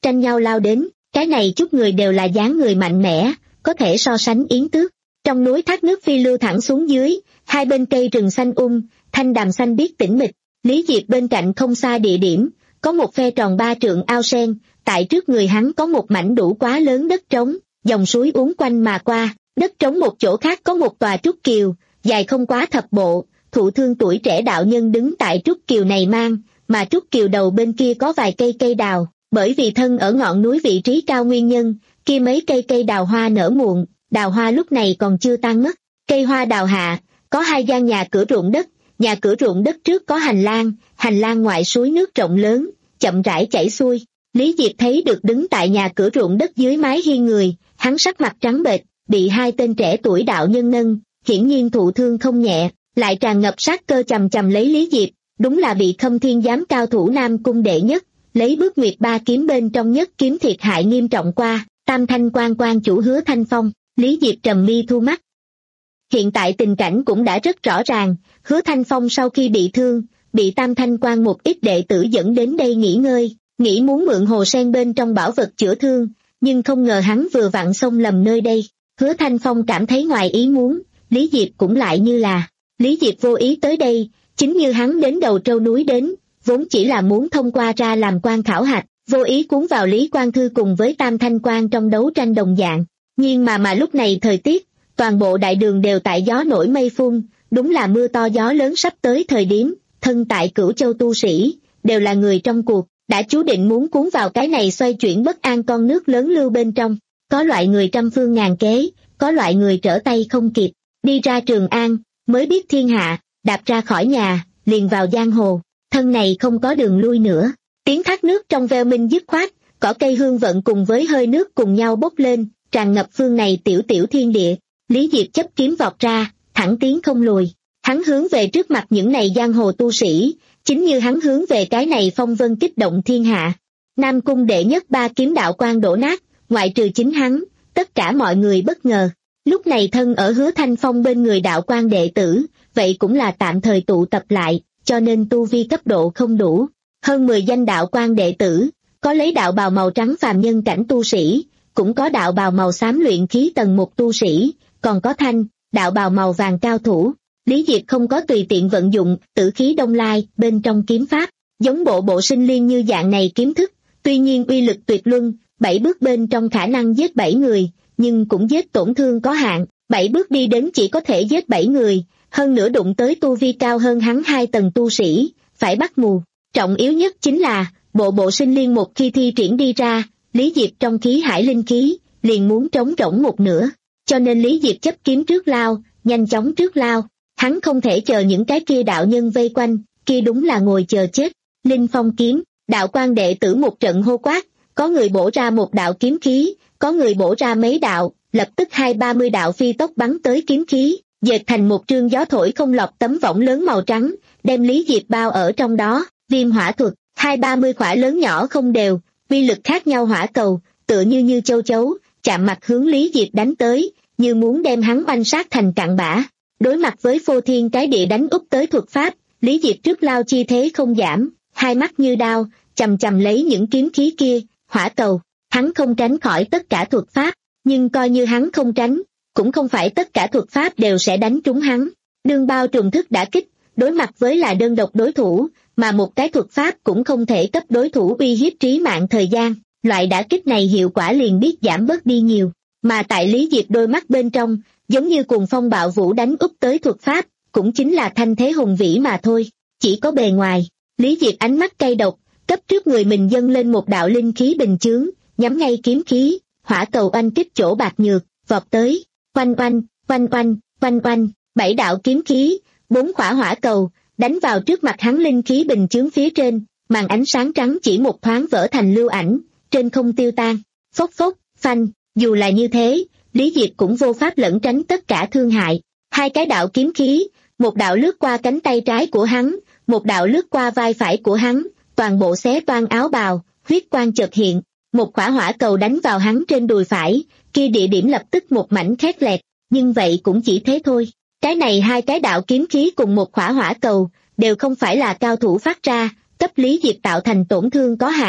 tranh nhau lao đến, cái này chút người đều là dáng người mạnh mẽ, có thể so sánh yến tước. Trong núi thác nước phi lưu thẳng xuống dưới, hai bên cây rừng xanh um, thanh đàm xanh biếc tĩnh mịch. Lý Diệp bên cạnh không xa địa điểm, có một phe tròn ba trượng ao sen, tại trước người hắn có một mảnh đủ quá lớn đất trống, dòng suối uốn quanh mà qua, đất trống một chỗ khác có một tòa trúc kiều, dài không quá thập bộ, thụ thương tuổi trẻ đạo nhân đứng tại trúc kiều này mang, mà trúc kiều đầu bên kia có vài cây cây đào, bởi vì thân ở ngọn núi vị trí cao nguyên nhân, kia mấy cây cây đào hoa nở muộn, đào hoa lúc này còn chưa tan mất. Cây hoa đào hạ, có hai gian nhà cửa ruộng đất, nhà cửa ruộng đất trước có hành lang, hành lang ngoại suối nước rộng lớn, chậm rãi chảy xuôi. Lý Diệp thấy được đứng tại nhà cửa ruộng đất dưới mái hiên người, hắn sắc mặt trắng bệch, bị hai tên trẻ tuổi đạo nhân nâng, hiển nhiên thụ thương không nhẹ, lại tràn ngập sát cơ chầm chầm lấy Lý Diệp, đúng là bị Khâm Thiên giám cao thủ Nam cung đệ nhất, lấy bước nguyệt ba kiếm bên trong nhất kiếm thiệt hại nghiêm trọng qua, Tam Thanh quan quan chủ Hứa Thanh Phong. Lý Diệp trầm mi thu mắt. Hiện tại tình cảnh cũng đã rất rõ ràng, Hứa Thanh Phong sau khi bị thương, bị Tam Thanh quan một ít đệ tử dẫn đến đây nghỉ ngơi, nghĩ muốn mượn hồ sen bên trong bảo vật chữa thương, nhưng không ngờ hắn vừa vặn xông lầm nơi đây. Hứa Thanh Phong cảm thấy ngoài ý muốn, Lý Diệp cũng lại như là, Lý Diệp vô ý tới đây, chính như hắn đến đầu trâu núi đến, vốn chỉ là muốn thông qua ra làm quan khảo hạch, vô ý cuốn vào Lý Quang Thư cùng với Tam Thanh quan trong đấu tranh đồng dạng. Nhưng mà mà lúc này thời tiết, toàn bộ đại đường đều tại gió nổi mây phun, đúng là mưa to gió lớn sắp tới thời điểm, thân tại Cửu Châu tu sĩ, đều là người trong cuộc, đã chú định muốn cuốn vào cái này xoay chuyển bất an con nước lớn lưu bên trong. Có loại người trăm phương ngàn kế, có loại người trở tay không kịp, đi ra Trường An, mới biết thiên hạ, đạp ra khỏi nhà, liền vào giang hồ, thân này không có đường lui nữa. Tiếng thác nước trong veo minh dứt khoát, cỏ cây hương vận cùng với hơi nước cùng nhau bốc lên, tràn ngập phương này tiểu tiểu thiên địa. Lý Diệp chấp kiếm vọt ra, thẳng tiến không lùi, hắn hướng về trước mặt những này giang hồ tu sĩ, chính như hắn hướng về cái này phong vân kích động thiên hạ. Nam cung đệ nhất ba kiếm đạo quan đổ nát, ngoại trừ chính hắn, tất cả mọi người bất ngờ. Lúc này thân ở Hứa Thanh Phong bên người đạo quan đệ tử, vậy cũng là tạm thời tụ tập lại, cho nên tu vi cấp độ không đủ. Hơn mười danh đạo quan đệ tử, có lấy đạo bào màu trắng phàm nhân cảnh tu sĩ, cũng có đạo bào màu xám luyện khí tầng một tu sĩ, còn có thanh, đạo bào màu vàng cao thủ. Lý Diệp không có tùy tiện vận dụng tử khí đông lai bên trong kiếm pháp, giống bộ bộ sinh liên như dạng này kiếm thức, tuy nhiên uy lực tuyệt luân, bảy bước bên trong khả năng giết bảy người, nhưng cũng giết tổn thương có hạn, bảy bước đi đến chỉ có thể giết bảy người, hơn nữa đụng tới tu vi cao hơn hắn hai tầng tu sĩ, phải bắt mù. Trọng yếu nhất chính là, bộ bộ sinh liên một khi thi triển đi ra, Lý Diệp trong khí hải linh khí, liền muốn trống rỗng một nửa, cho nên Lý Diệp chấp kiếm trước lao, nhanh chóng trước lao, hắn không thể chờ những cái kia đạo nhân vây quanh, kia đúng là ngồi chờ chết. Linh phong kiếm, đạo quan đệ tử một trận hô quát, có người bổ ra một đạo kiếm khí, có người bổ ra mấy đạo, lập tức hai ba mươi đạo phi tốc bắn tới kiếm khí, dệt thành một trương gió thổi không lọt tấm võng lớn màu trắng, đem Lý Diệp bao ở trong đó. Viêm hỏa thuật, hai ba mươi khỏa lớn nhỏ không đều, uy lực khác nhau hỏa cầu, tựa như như châu chấu, chạm mặt hướng Lý Diệp đánh tới, như muốn đem hắn oanh sát thành cặn bã. Đối mặt với phô thiên cái địa đánh úp tới thuật pháp, Lý Diệp trước lao chi thế không giảm, hai mắt như đao, chầm chầm lấy những kiếm khí kia, hỏa cầu. Hắn không tránh khỏi tất cả thuật pháp, nhưng coi như hắn không tránh, cũng không phải tất cả thuật pháp đều sẽ đánh trúng hắn. Đương bao trùng thức đã kích, đối mặt với là đơn độc đối thủ, mà một cái thuật pháp cũng không thể cấp đối thủ uy hiếp trí mạng thời gian, loại đả kích này hiệu quả liền biết giảm bớt đi nhiều. Mà tại Lý Diệp đôi mắt bên trong, giống như cuồng phong bạo vũ đánh úp tới thuật pháp, cũng chính là thanh thế hùng vĩ mà thôi, chỉ có bề ngoài. Lý Diệp ánh mắt cay độc, cấp trước người mình dâng lên một đạo linh khí bình chướng, nhắm ngay kiếm khí, hỏa cầu oanh kích chỗ bạc nhược, vọt tới, oanh oanh, oanh oanh, oanh oanh, bảy đạo kiếm khí, bốn khỏa hỏa cầu, đánh vào trước mặt hắn linh khí bình chướng phía trên, màn ánh sáng trắng chỉ một thoáng vỡ thành lưu ảnh, trên không tiêu tan, phốc phốc, phanh, dù là như thế, Lý Diệp cũng vô pháp lẩn tránh tất cả thương hại. Hai cái đạo kiếm khí, một đạo lướt qua cánh tay trái của hắn, một đạo lướt qua vai phải của hắn, toàn bộ xé toang áo bào, huyết quang chợt hiện, một quả hỏa cầu đánh vào hắn trên đùi phải, kia địa điểm lập tức một mảnh khét lẹt, nhưng vậy cũng chỉ thế thôi. Cái này hai cái đạo kiếm khí cùng một quả hỏa cầu, đều không phải là cao thủ phát ra, cấp Lý Diệp tạo thành tổn thương có hạn,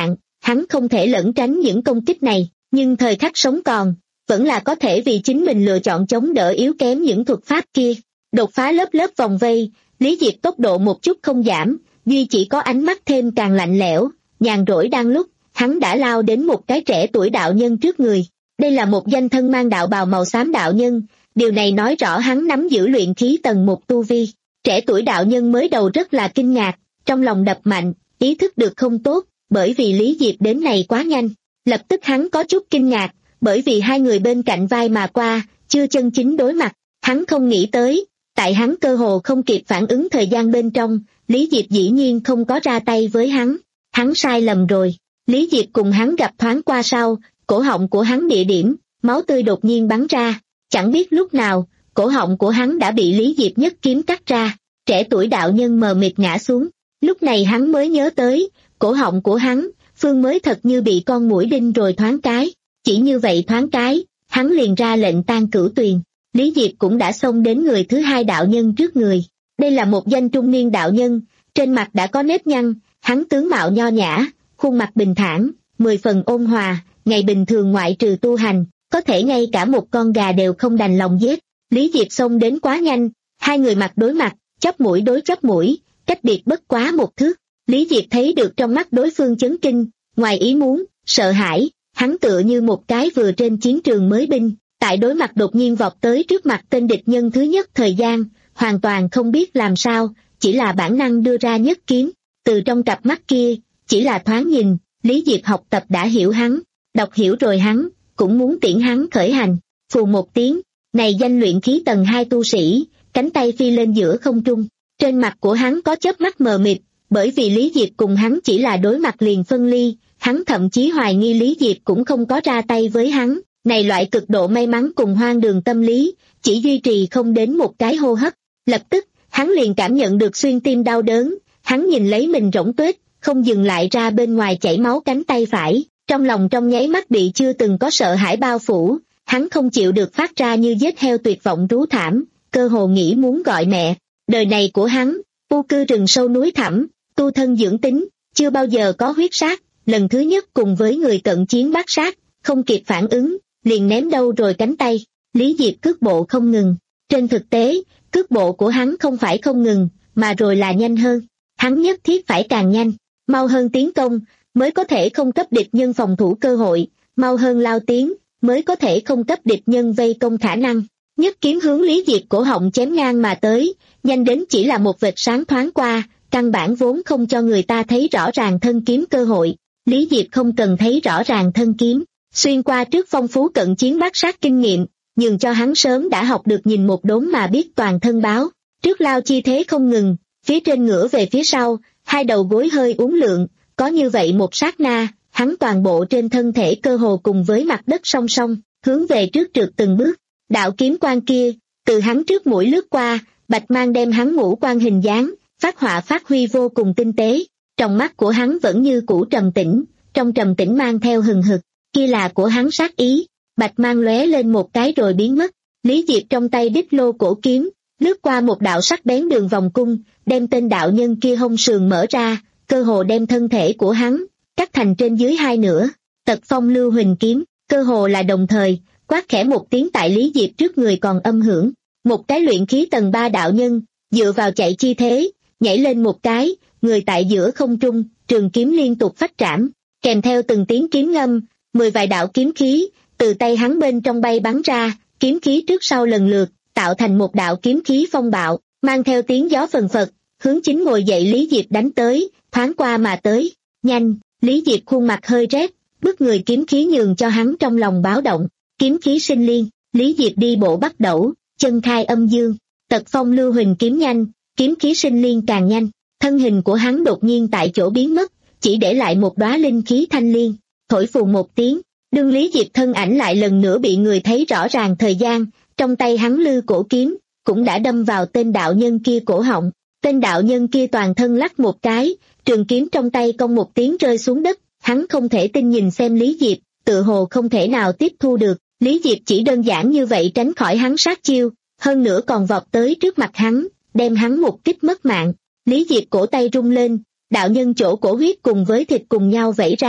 hắn không thể lẩn tránh những công kích này, nhưng thời khắc sống còn, vẫn là có thể vì chính mình lựa chọn chống đỡ yếu kém những thuật pháp kia. Đột phá lớp lớp vòng vây, Lý Diệp tốc độ một chút không giảm, duy chỉ có ánh mắt thêm càng lạnh lẽo, nhàn rỗi đang lúc, hắn đã lao đến một cái trẻ tuổi đạo nhân trước người. Đây là một danh thân mang đạo bào màu xám đạo nhân, điều này nói rõ hắn nắm giữ luyện khí tầng một tu vi. Trẻ tuổi đạo nhân mới đầu rất là kinh ngạc, trong lòng đập mạnh, ý thức được không tốt, bởi vì Lý Diệp đến này quá nhanh. Lập tức hắn có chút kinh ngạc, bởi vì hai người bên cạnh vai mà qua, chưa chân chính đối mặt, hắn không nghĩ tới, tại hắn cơ hồ không kịp phản ứng thời gian bên trong, Lý Diệp dĩ nhiên không có ra tay với hắn. Hắn sai lầm rồi. Lý Diệp cùng hắn gặp thoáng qua sau, cổ họng của hắn địa điểm, máu tươi đột nhiên bắn ra, chẳng biết lúc nào, cổ họng của hắn đã bị Lý Diệp nhất kiếm cắt ra, trẻ tuổi đạo nhân mờ mịt ngã xuống. Lúc này hắn mới nhớ tới, cổ họng của hắn, phương mới thật như bị con muỗi đinh rồi thoáng cái, chỉ như vậy thoáng cái, hắn liền ra lệnh tan cửu tuyền. Lý Diệp cũng đã xông đến người thứ hai đạo nhân trước người. Đây là một danh trung niên đạo nhân, trên mặt đã có nếp nhăn, hắn tướng mạo nho nhã, khuôn mặt bình thản, mười phần ôn hòa, ngày bình thường ngoại trừ tu hành, có thể ngay cả một con gà đều không đành lòng giết. Lý Diệp xông đến quá nhanh, hai người mặt đối mặt, chóp mũi đối chóp mũi, cách biệt bất quá một thước. Lý Diệp thấy được trong mắt đối phương chấn kinh, ngoài ý muốn, sợ hãi, hắn tựa như một cái vừa trên chiến trường mới binh, tại đối mặt đột nhiên vọt tới trước mặt tên địch nhân thứ nhất thời gian, hoàn toàn không biết làm sao, chỉ là bản năng đưa ra nhất kiếm. Từ trong cặp mắt kia, chỉ là thoáng nhìn, Lý Diệp học tập đã hiểu hắn, đọc hiểu rồi hắn, cũng muốn tiễn hắn khởi hành. Phù một tiếng, này danh luyện khí tầng hai tu sĩ, cánh tay phi lên giữa không trung. Trên mặt của hắn có chớp mắt mờ mịt, bởi vì Lý Diệp cùng hắn chỉ là đối mặt liền phân ly, hắn thậm chí hoài nghi Lý Diệp cũng không có ra tay với hắn. Này loại cực độ may mắn cùng hoang đường tâm lý, chỉ duy trì không đến một cái hô hấp. Lập tức, hắn liền cảm nhận được xuyên tim đau đớn, hắn nhìn lấy mình rỗng tuếch, không dừng lại ra bên ngoài chảy máu cánh tay phải, trong lòng trong nháy mắt bị chưa từng có sợ hãi bao phủ, hắn không chịu được phát ra như giết heo tuyệt vọng rú thảm, cơ hồ nghĩ muốn gọi mẹ. Đời này của hắn, u cư rừng sâu núi thẳm, tu thân dưỡng tính, chưa bao giờ có huyết sát, lần thứ nhất cùng với người cận chiến bát sát, không kịp phản ứng, liền ném đâu rồi cánh tay. Lý Diệp cước bộ không ngừng. Trên thực tế, cước bộ của hắn không phải không ngừng, mà rồi là nhanh hơn. Hắn nhất thiết phải càng nhanh, mau hơn tiến công, mới có thể không cấp địch nhân phòng thủ cơ hội, mau hơn lao tiến, mới có thể không cấp địch nhân vây công khả năng. Nhất kiếm hướng Lý Diệp cổ họng chém ngang mà tới, nhanh đến chỉ là một vệt sáng thoáng qua, căn bản vốn không cho người ta thấy rõ ràng thân kiếm cơ hội. Lý Diệp không cần thấy rõ ràng thân kiếm, xuyên qua trước phong phú cận chiến bát sát kinh nghiệm, nhường cho hắn sớm đã học được nhìn một đốm mà biết toàn thân báo. Trước lao chi thế không ngừng, phía trên ngửa về phía sau, hai đầu gối hơi uốn lượn, có như vậy một sát na, hắn toàn bộ trên thân thể cơ hồ cùng với mặt đất song song, hướng về trước trượt từng bước. Đạo kiếm quang kia, từ hắn trước mũi lướt qua, bạch mang đem hắn ngũ quan hình dáng, phát họa phát huy vô cùng tinh tế. Trong mắt của hắn vẫn như cũ trầm tĩnh, trong trầm tĩnh mang theo hừng hực, kia là của hắn sát ý. Bạch mang lóe lên một cái rồi biến mất. Lý Diệp trong tay đích lô cổ kiếm, lướt qua một đạo sắc bén đường vòng cung, đem tên đạo nhân kia hông sườn mở ra, cơ hồ đem thân thể của hắn cắt thành trên dưới hai nửa. Tật phong lưu huỳnh kiếm, cơ hồ là đồng thời, quát khẽ một tiếng tại Lý Diệp trước người còn âm hưởng. Một cái luyện khí tầng ba đạo nhân, dựa vào chạy chi thế, nhảy lên một cái, người tại giữa không trung, trường kiếm liên tục phách trảm, kèm theo từng tiếng kiếm ngâm, mười vài đạo kiếm khí từ tay hắn bên trong bay bắn ra, kiếm khí trước sau lần lượt, tạo thành một đạo kiếm khí phong bạo, mang theo tiếng gió phần phật, hướng chính ngồi dậy Lý Diệp đánh tới, thoáng qua mà tới. Nhanh, Lý Diệp khuôn mặt hơi rét, bức người kiếm khí nhường cho hắn trong lòng báo động. Kiếm khí sinh liên, Lý Diệp đi bộ bắt đầu, chân khai âm dương, tật phong lưu huỳnh kiếm nhanh, kiếm khí sinh liên càng nhanh, thân hình của hắn đột nhiên tại chỗ biến mất, chỉ để lại một đóa linh khí thanh liên, thổi phù một tiếng. Đương Lý Diệp thân ảnh lại lần nữa bị người thấy rõ ràng thời gian, trong tay hắn lư cổ kiếm, cũng đã đâm vào tên đạo nhân kia cổ họng. Tên đạo nhân kia toàn thân lắc một cái, trường kiếm trong tay cong một tiếng rơi xuống đất, hắn không thể tin nhìn xem Lý Diệp, tự hồ không thể nào tiếp thu được, Lý Diệp chỉ đơn giản như vậy tránh khỏi hắn sát chiêu, hơn nữa còn vọt tới trước mặt hắn, đem hắn một kích mất mạng. Lý Diệp cổ tay rung lên, đạo nhân chỗ cổ huyết cùng với thịt cùng nhau vẩy ra,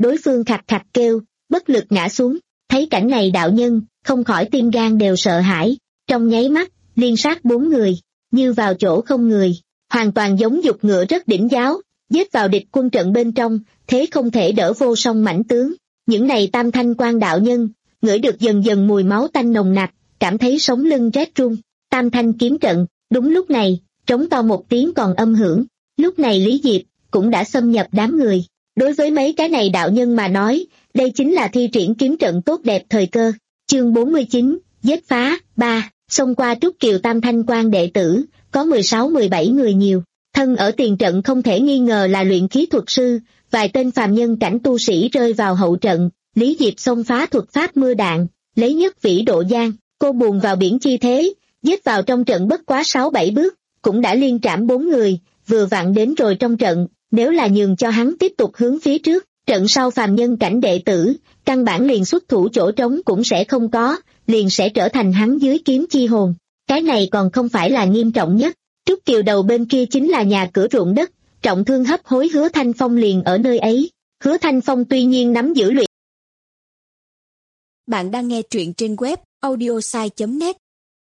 đối phương khạch khạch kêu, bất lực ngã xuống. Thấy cảnh này đạo nhân, không khỏi tim gan đều sợ hãi, trong nháy mắt, liên sát bốn người, như vào chỗ không người, hoàn toàn giống dục ngựa rất đỉnh giáo, giết vào địch quân trận bên trong, thế không thể đỡ vô song mãnh tướng. Những này tam thanh quan đạo nhân, ngửi được dần dần mùi máu tanh nồng nặc, cảm thấy sống lưng rét run. Tam thanh kiếm trận, đúng lúc này, trống to một tiếng còn âm hưởng. Lúc này Lý Diệp cũng đã xâm nhập đám người. Đối với mấy cái này đạo nhân mà nói, đây chính là thi triển kiếm trận tốt đẹp thời cơ. Chương bốn mươi chín, giết phá, ba, xông qua Trúc Kiều tam thanh quan đệ tử, có mười sáu mười bảy người nhiều. Thân ở tiền trận không thể nghi ngờ là luyện khí thuật sư, vài tên phàm nhân cảnh tu sĩ rơi vào hậu trận, Lý Diệp xông phá thuật pháp mưa đạn, lấy nhất vĩ độ giang, cô buồn vào biển chi thế, giết vào trong trận bất quá sáu bảy bước, cũng đã liên trảm bốn người, vừa vặn đến rồi trong trận, nếu là nhường cho hắn tiếp tục hướng phía trước, trận sau phàm nhân cảnh đệ tử, căn bản liền xuất thủ chỗ trống cũng sẽ không có, liền sẽ trở thành hắn dưới kiếm chi hồn. Cái này còn không phải là nghiêm trọng nhất, Trúc Kiều đầu bên kia chính là nhà cửa ruộng đất, trọng thương hấp hối Hứa Thanh Phong liền ở nơi ấy. Hứa Thanh Phong tuy nhiên nắm giữ luyện. Bạn đang nghe truyện trên web audiosai chấm net.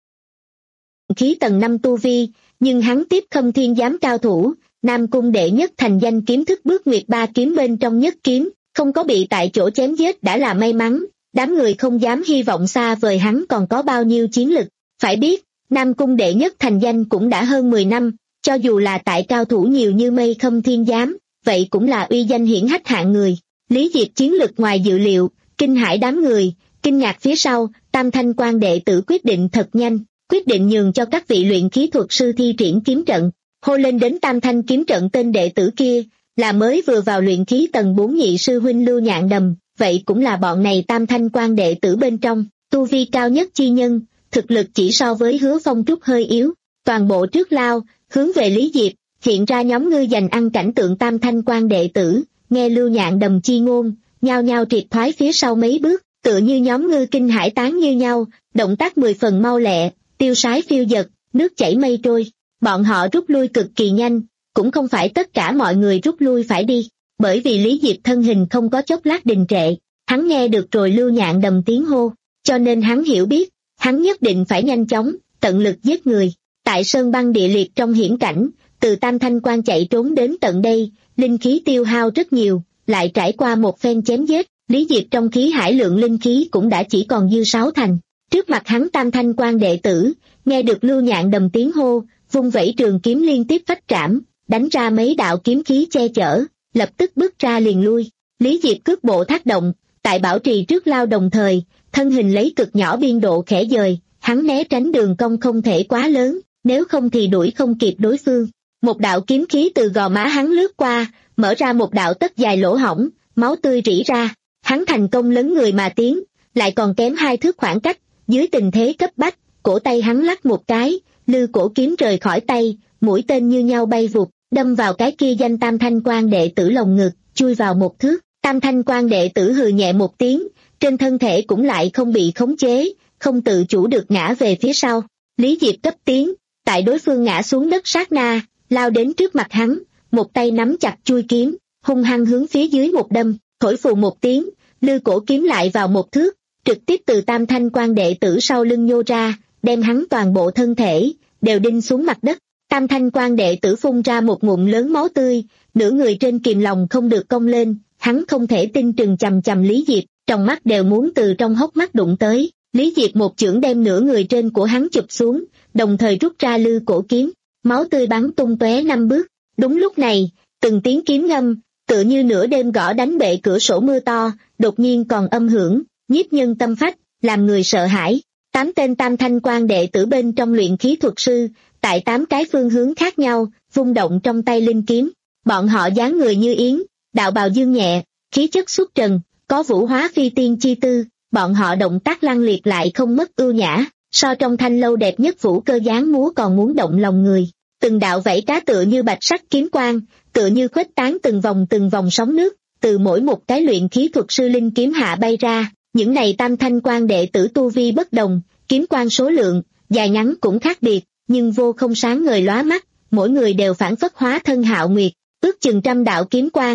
Khí tầng năm tu vi, nhưng hắn tiếp Khâm Thiên giám cao thủ, Nam Cung đệ nhất thành danh kiếm thức bước nguyệt ba kiếm bên trong nhất kiếm, không có bị tại chỗ chém giết đã là may mắn, đám người không dám hy vọng xa vời hắn còn có bao nhiêu chiến lực. Phải biết, Nam Cung đệ nhất thành danh cũng đã hơn mười năm, cho dù là tại cao thủ nhiều như mây Khâm Thiên giám, vậy cũng là uy danh hiển hách hạng người. Lý Diệp chiến lực ngoài dự liệu, kinh hãi đám người, kinh ngạc phía sau, tam thanh quan đệ tử quyết định thật nhanh, quyết định nhường cho các vị luyện khí thuật sư thi triển kiếm trận. Hô lên đến tam thanh kiếm trận tên đệ tử kia, là mới vừa vào luyện khí tầng bốn nhị sư huynh Lưu Nhạn Đầm, vậy cũng là bọn này tam thanh quan đệ tử bên trong, tu vi cao nhất chi nhân, thực lực chỉ so với Hứa Phong chút hơi yếu, toàn bộ trước lao, hướng về Lý Diệp, hiện ra nhóm ngư dành ăn cảnh tượng tam thanh quan đệ tử, nghe Lưu Nhạn Đầm chi ngôn, nhao nhao triệt thoái phía sau mấy bước, tựa như nhóm ngư kinh hải tán như nhau, động tác mười phần mau lẹ, tiêu sái phiêu dật, nước chảy mây trôi. Bọn họ rút lui cực kỳ nhanh, cũng không phải tất cả mọi người rút lui phải đi, bởi vì Lý Diệp thân hình không có chốc lát đình trệ, hắn nghe được rồi Lưu Nhạn Đầm tiếng hô, cho nên hắn hiểu biết, hắn nhất định phải nhanh chóng, tận lực giết người. Tại sơn băng địa liệt trong hiểm cảnh, từ tam thanh quan chạy trốn đến tận đây, linh khí tiêu hao rất nhiều, lại trải qua một phen chém giết, Lý Diệp trong khí hải lượng linh khí cũng đã chỉ còn dư sáu thành. Trước mặt hắn tam thanh quan đệ tử, nghe được Lưu Nhạn Đầm tiếng hô, vung vẩy trường kiếm liên tiếp phách trảm, đánh ra mấy đạo kiếm khí che chở, lập tức bước ra liền lui. Lý Diệp cước bộ thác động, tại bảo trì trước lao đồng thời, thân hình lấy cực nhỏ biên độ khẽ dời, hắn né tránh đường cong không thể quá lớn, nếu không thì đuổi không kịp đối phương. Một đạo kiếm khí từ gò má hắn lướt qua, mở ra một đạo tấc dài lỗ hổng, máu tươi rỉ ra, hắn thành công lấn người mà tiến, lại còn kém hai thước khoảng cách, dưới tình thế cấp bách, cổ tay hắn lắc một cái, lư cổ kiếm rời khỏi tay, mũi tên như nhau bay vụt, đâm vào cái kia danh tam thanh quan đệ tử lồng ngực, chui vào một thước. Tam thanh quan đệ tử hừ nhẹ một tiếng, trên thân thể cũng lại không bị khống chế, không tự chủ được ngã về phía sau. Lý Diệp cấp tiếng, tại đối phương ngã xuống đất sát na, lao đến trước mặt hắn, một tay nắm chặt chuôi kiếm, hung hăng hướng phía dưới một đâm, thổi phù một tiếng, lư cổ kiếm lại vào một thước, trực tiếp từ tam thanh quan đệ tử sau lưng nhô ra, đem hắn toàn bộ thân thể đều đinh xuống mặt đất. Tam thanh quan đệ tử phun ra một ngụm lớn máu tươi, nửa người trên kìm lòng không được cong lên, hắn không thể tin trừng chằm chằm Lý Diệp, trong mắt đều muốn từ trong hốc mắt đụng tới. Lý Diệp một chưởng đem nửa người trên của hắn chụp xuống, đồng thời rút ra lư cổ kiếm, máu tươi bắn tung tóe năm bước. Đúng lúc này, từng tiếng kiếm ngâm, tựa như nửa đêm gõ đánh bệ cửa sổ mưa to, đột nhiên còn âm hưởng, nhiếp nhân tâm phách, làm người sợ hãi. Tám tên tam thanh quan đệ tử bên trong luyện khí thuật sư, tại tám cái phương hướng khác nhau, vung động trong tay linh kiếm. Bọn họ dáng người như yến, đạo bào dương nhẹ, khí chất xuất trần, có vũ hóa phi tiên chi tư. Bọn họ động tác lăng liệt lại không mất ưu nhã, so trong thanh lâu đẹp nhất vũ cơ dáng múa còn muốn động lòng người. Từng đạo vảy cá tựa như bạch sắc kiếm quang, tựa như khuếch tán từng vòng từng vòng sóng nước, từ mỗi một cái luyện khí thuật sư linh kiếm hạ bay ra. Những này tam thanh quan đệ tử tu vi bất đồng, kiếm quang số lượng, dài ngắn cũng khác biệt, nhưng vô không sáng ngời lóa mắt, mỗi người đều phản phất hóa thân hạo nguyệt, ước chừng trăm đạo kiếm quang,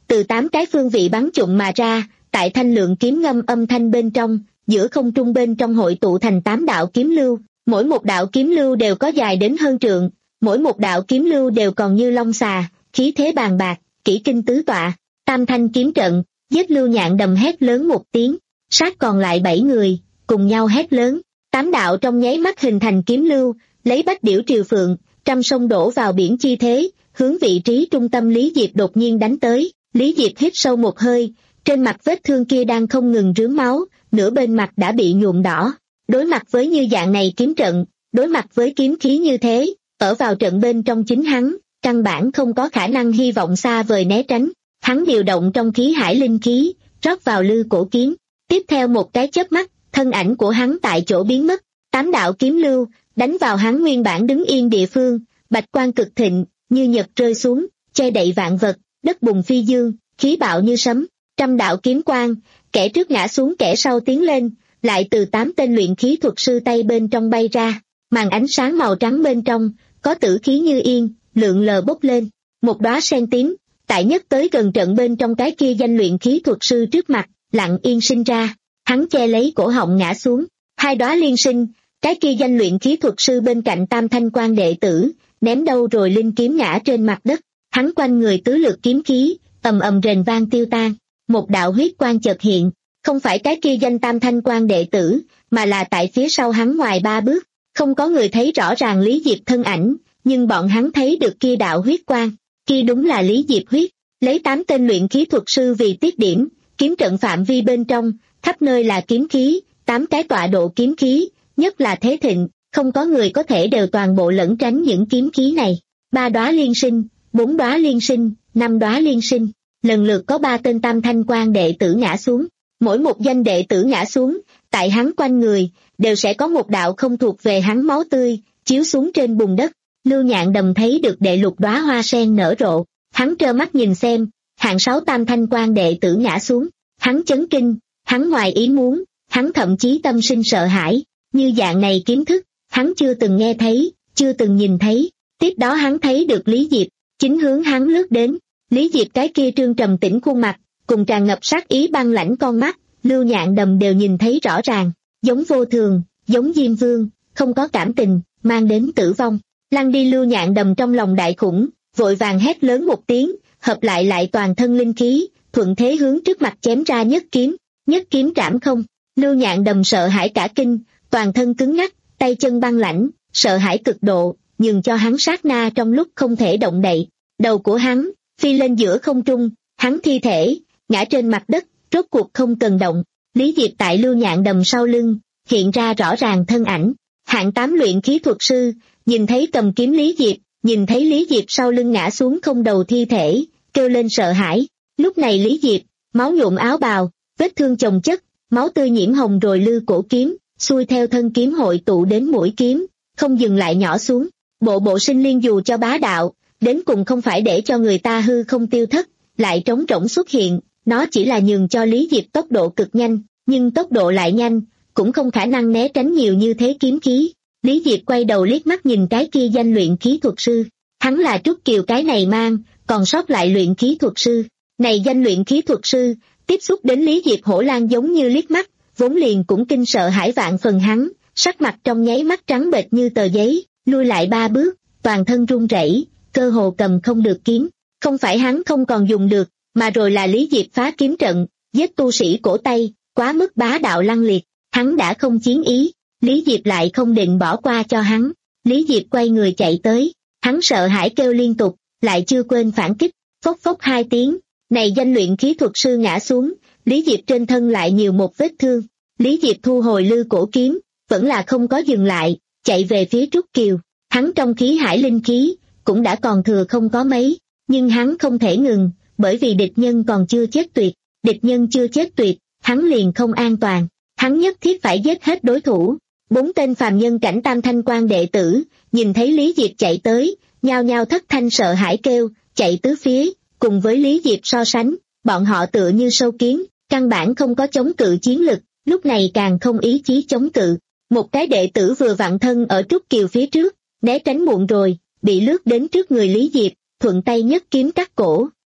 từ tám cái phương vị bắn trụm mà ra, tại thanh lượng kiếm ngâm âm thanh bên trong, giữa không trung bên trong hội tụ thành tám đạo kiếm lưu, mỗi một đạo kiếm lưu đều có dài đến hơn trượng, mỗi một đạo kiếm lưu đều còn như long xà, khí thế bàn bạc, kỷ kinh tứ tọa, tam thanh kiếm trận, giết Lưu Nhạn Đầm hét lớn một tiếng, sát còn lại bảy người, cùng nhau hét lớn, tám đạo trong nháy mắt hình thành kiếm lưu, lấy bách điểu triều phượng, trăm sông đổ vào biển chi thế, hướng vị trí trung tâm Lý Diệp đột nhiên đánh tới. Lý Diệp hít sâu một hơi, trên mặt vết thương kia đang không ngừng rướm máu, nửa bên mặt đã bị nhuộm đỏ. Đối mặt với như dạng này kiếm trận, đối mặt với kiếm khí như thế, ở vào trận bên trong chính hắn, căn bản không có khả năng hy vọng xa vời né tránh. Hắn điều động trong khí hải linh khí, rót vào lư cổ kiếm. Tiếp theo một cái chớp mắt, thân ảnh của hắn tại chỗ biến mất, tám đạo kiếm lưu, đánh vào hắn nguyên bản đứng yên địa phương, bạch quang cực thịnh, như nhật rơi xuống, che đậy vạn vật, đất bùng phi dương, khí bạo như sấm, trăm đạo kiếm quang, kẻ trước ngã xuống kẻ sau tiến lên, lại từ tám tên luyện khí thuật sư tay bên trong bay ra, màn ánh sáng màu trắng bên trong, có tử khí như yên, lượn lờ bốc lên, một đóa sen tím, tại nhất tới gần trận bên trong cái kia danh luyện khí thuật sư trước mặt, lặng yên sinh ra, hắn che lấy cổ họng ngã xuống, hai đóa liên sinh, cái kia danh luyện khí thuật sư bên cạnh tam thanh quan đệ tử, ném đâu rồi linh kiếm ngã trên mặt đất, hắn quanh người tứ lượt kiếm khí, ầm ầm rền vang tiêu tan, một đạo huyết quang chợt hiện, không phải cái kia danh tam thanh quan đệ tử, mà là tại phía sau hắn ngoài ba bước, không có người thấy rõ ràng Lý Diệp thân ảnh, nhưng bọn hắn thấy được kia đạo huyết quang, kia đúng là Lý Diệp huyết, lấy tám tên luyện khí thuật sư vì tiết điểm, kiếm trận phạm vi bên trong, khắp nơi là kiếm khí, tám cái tọa độ kiếm khí, nhất là thế thịnh, không có người có thể đều toàn bộ lẩn tránh những kiếm khí này, ba đóa liên sinh, bốn đóa liên sinh, năm đóa liên sinh, lần lượt có ba tên tam thanh quan đệ tử ngã xuống, mỗi một danh đệ tử ngã xuống, tại hắn quanh người, đều sẽ có một đạo không thuộc về hắn máu tươi, chiếu xuống trên bùn đất. Lưu Nhạn Đầm thấy được đệ lục đóa hoa sen nở rộ, hắn trơ mắt nhìn xem, hạng sáu tam thanh quan đệ tử ngã xuống, hắn chấn kinh, hắn ngoài ý muốn, hắn thậm chí tâm sinh sợ hãi, như dạng này kiến thức, hắn chưa từng nghe thấy, chưa từng nhìn thấy. Tiếp đó hắn thấy được Lý Diệp, chính hướng hắn lướt đến, Lý Diệp cái kia trương trầm tĩnh khuôn mặt, cùng tràn ngập sát ý băng lãnh con mắt, Lưu Nhạn Đầm đều nhìn thấy rõ ràng, giống vô thường, giống Diêm Vương, không có cảm tình, mang đến tử vong. Lăn đi Lưu Nhạn Đầm trong lòng đại khủng, vội vàng hét lớn một tiếng, hợp lại lại toàn thân linh khí, thuận thế hướng trước mặt chém ra nhất kiếm, nhất kiếm trảm không. Lưu Nhạn Đầm sợ hãi cả kinh, toàn thân cứng ngắc, tay chân băng lãnh, sợ hãi cực độ, nhường cho hắn sát na trong lúc không thể động đậy. Đầu của hắn phi lên giữa không trung, hắn thi thể ngã trên mặt đất, rốt cuộc không cần động. Lý Diệp tại Lưu Nhạn Đầm sau lưng hiện ra rõ ràng thân ảnh, hạng tám luyện khí thuật sư nhìn thấy cầm kiếm Lý Diệp, nhìn thấy Lý Diệp sau lưng ngã xuống không đầu thi thể, kêu lên sợ hãi. Lúc này Lý Diệp máu nhuộm áo bào, vết thương chồng chất, máu tươi nhiễm hồng rồi lư cổ kiếm, xuôi theo thân kiếm hội tụ đến mũi kiếm, không dừng lại nhỏ xuống. Bộ bộ sinh liên dù cho bá đạo, đến cùng không phải để cho người ta hư không tiêu thất, lại trống rỗng xuất hiện, nó chỉ là nhường cho Lý Diệp tốc độ cực nhanh, nhưng tốc độ lại nhanh, cũng không khả năng né tránh nhiều như thế kiếm khí. Lý Diệp quay đầu liếc mắt nhìn cái kia danh luyện khí thuật sư, hắn là Trúc Kiều cái này mang, còn sót lại luyện khí thuật sư. Này danh luyện khí thuật sư, tiếp xúc đến Lý Diệp hổ lan giống như liếc mắt, vốn liền cũng kinh sợ hãi vạn phần hắn, sắc mặt trong nháy mắt trắng bệch như tờ giấy, lui lại ba bước, toàn thân run rẩy, cơ hồ cầm không được kiếm. Không phải hắn không còn dùng được, mà rồi là Lý Diệp phá kiếm trận, giết tu sĩ cổ Tây, quá mức bá đạo lăng liệt, hắn đã không chiến ý, Lý Diệp lại không định bỏ qua cho hắn. Lý Diệp quay người chạy tới, hắn sợ hãi kêu liên tục, lại chưa quên phản kích, phốc phốc hai tiếng, này danh luyện khí thuật sư ngã xuống, Lý Diệp trên thân lại nhiều một vết thương. Lý Diệp thu hồi lư cổ kiếm, vẫn là không có dừng lại, chạy về phía Trúc Kiều, hắn trong khí hải linh khí, cũng đã còn thừa không có mấy, nhưng hắn không thể ngừng, bởi vì địch nhân còn chưa chết tuyệt, địch nhân chưa chết tuyệt, hắn liền không an toàn, hắn nhất thiết phải giết hết đối thủ. Bốn tên phàm nhân cảnh tam thanh quan đệ tử, nhìn thấy Lý Diệp chạy tới, nhao nhao thất thanh sợ hãi kêu, chạy tứ phía, cùng với Lý Diệp so sánh, bọn họ tựa như sâu kiến, căn bản không có chống cự chiến lực, lúc này càng không ý chí chống cự. Một cái đệ tử vừa vặn thân ở Trúc Kiều phía trước, né tránh muộn rồi, bị lướt đến trước người Lý Diệp, thuận tay nhấc kiếm cắt cổ.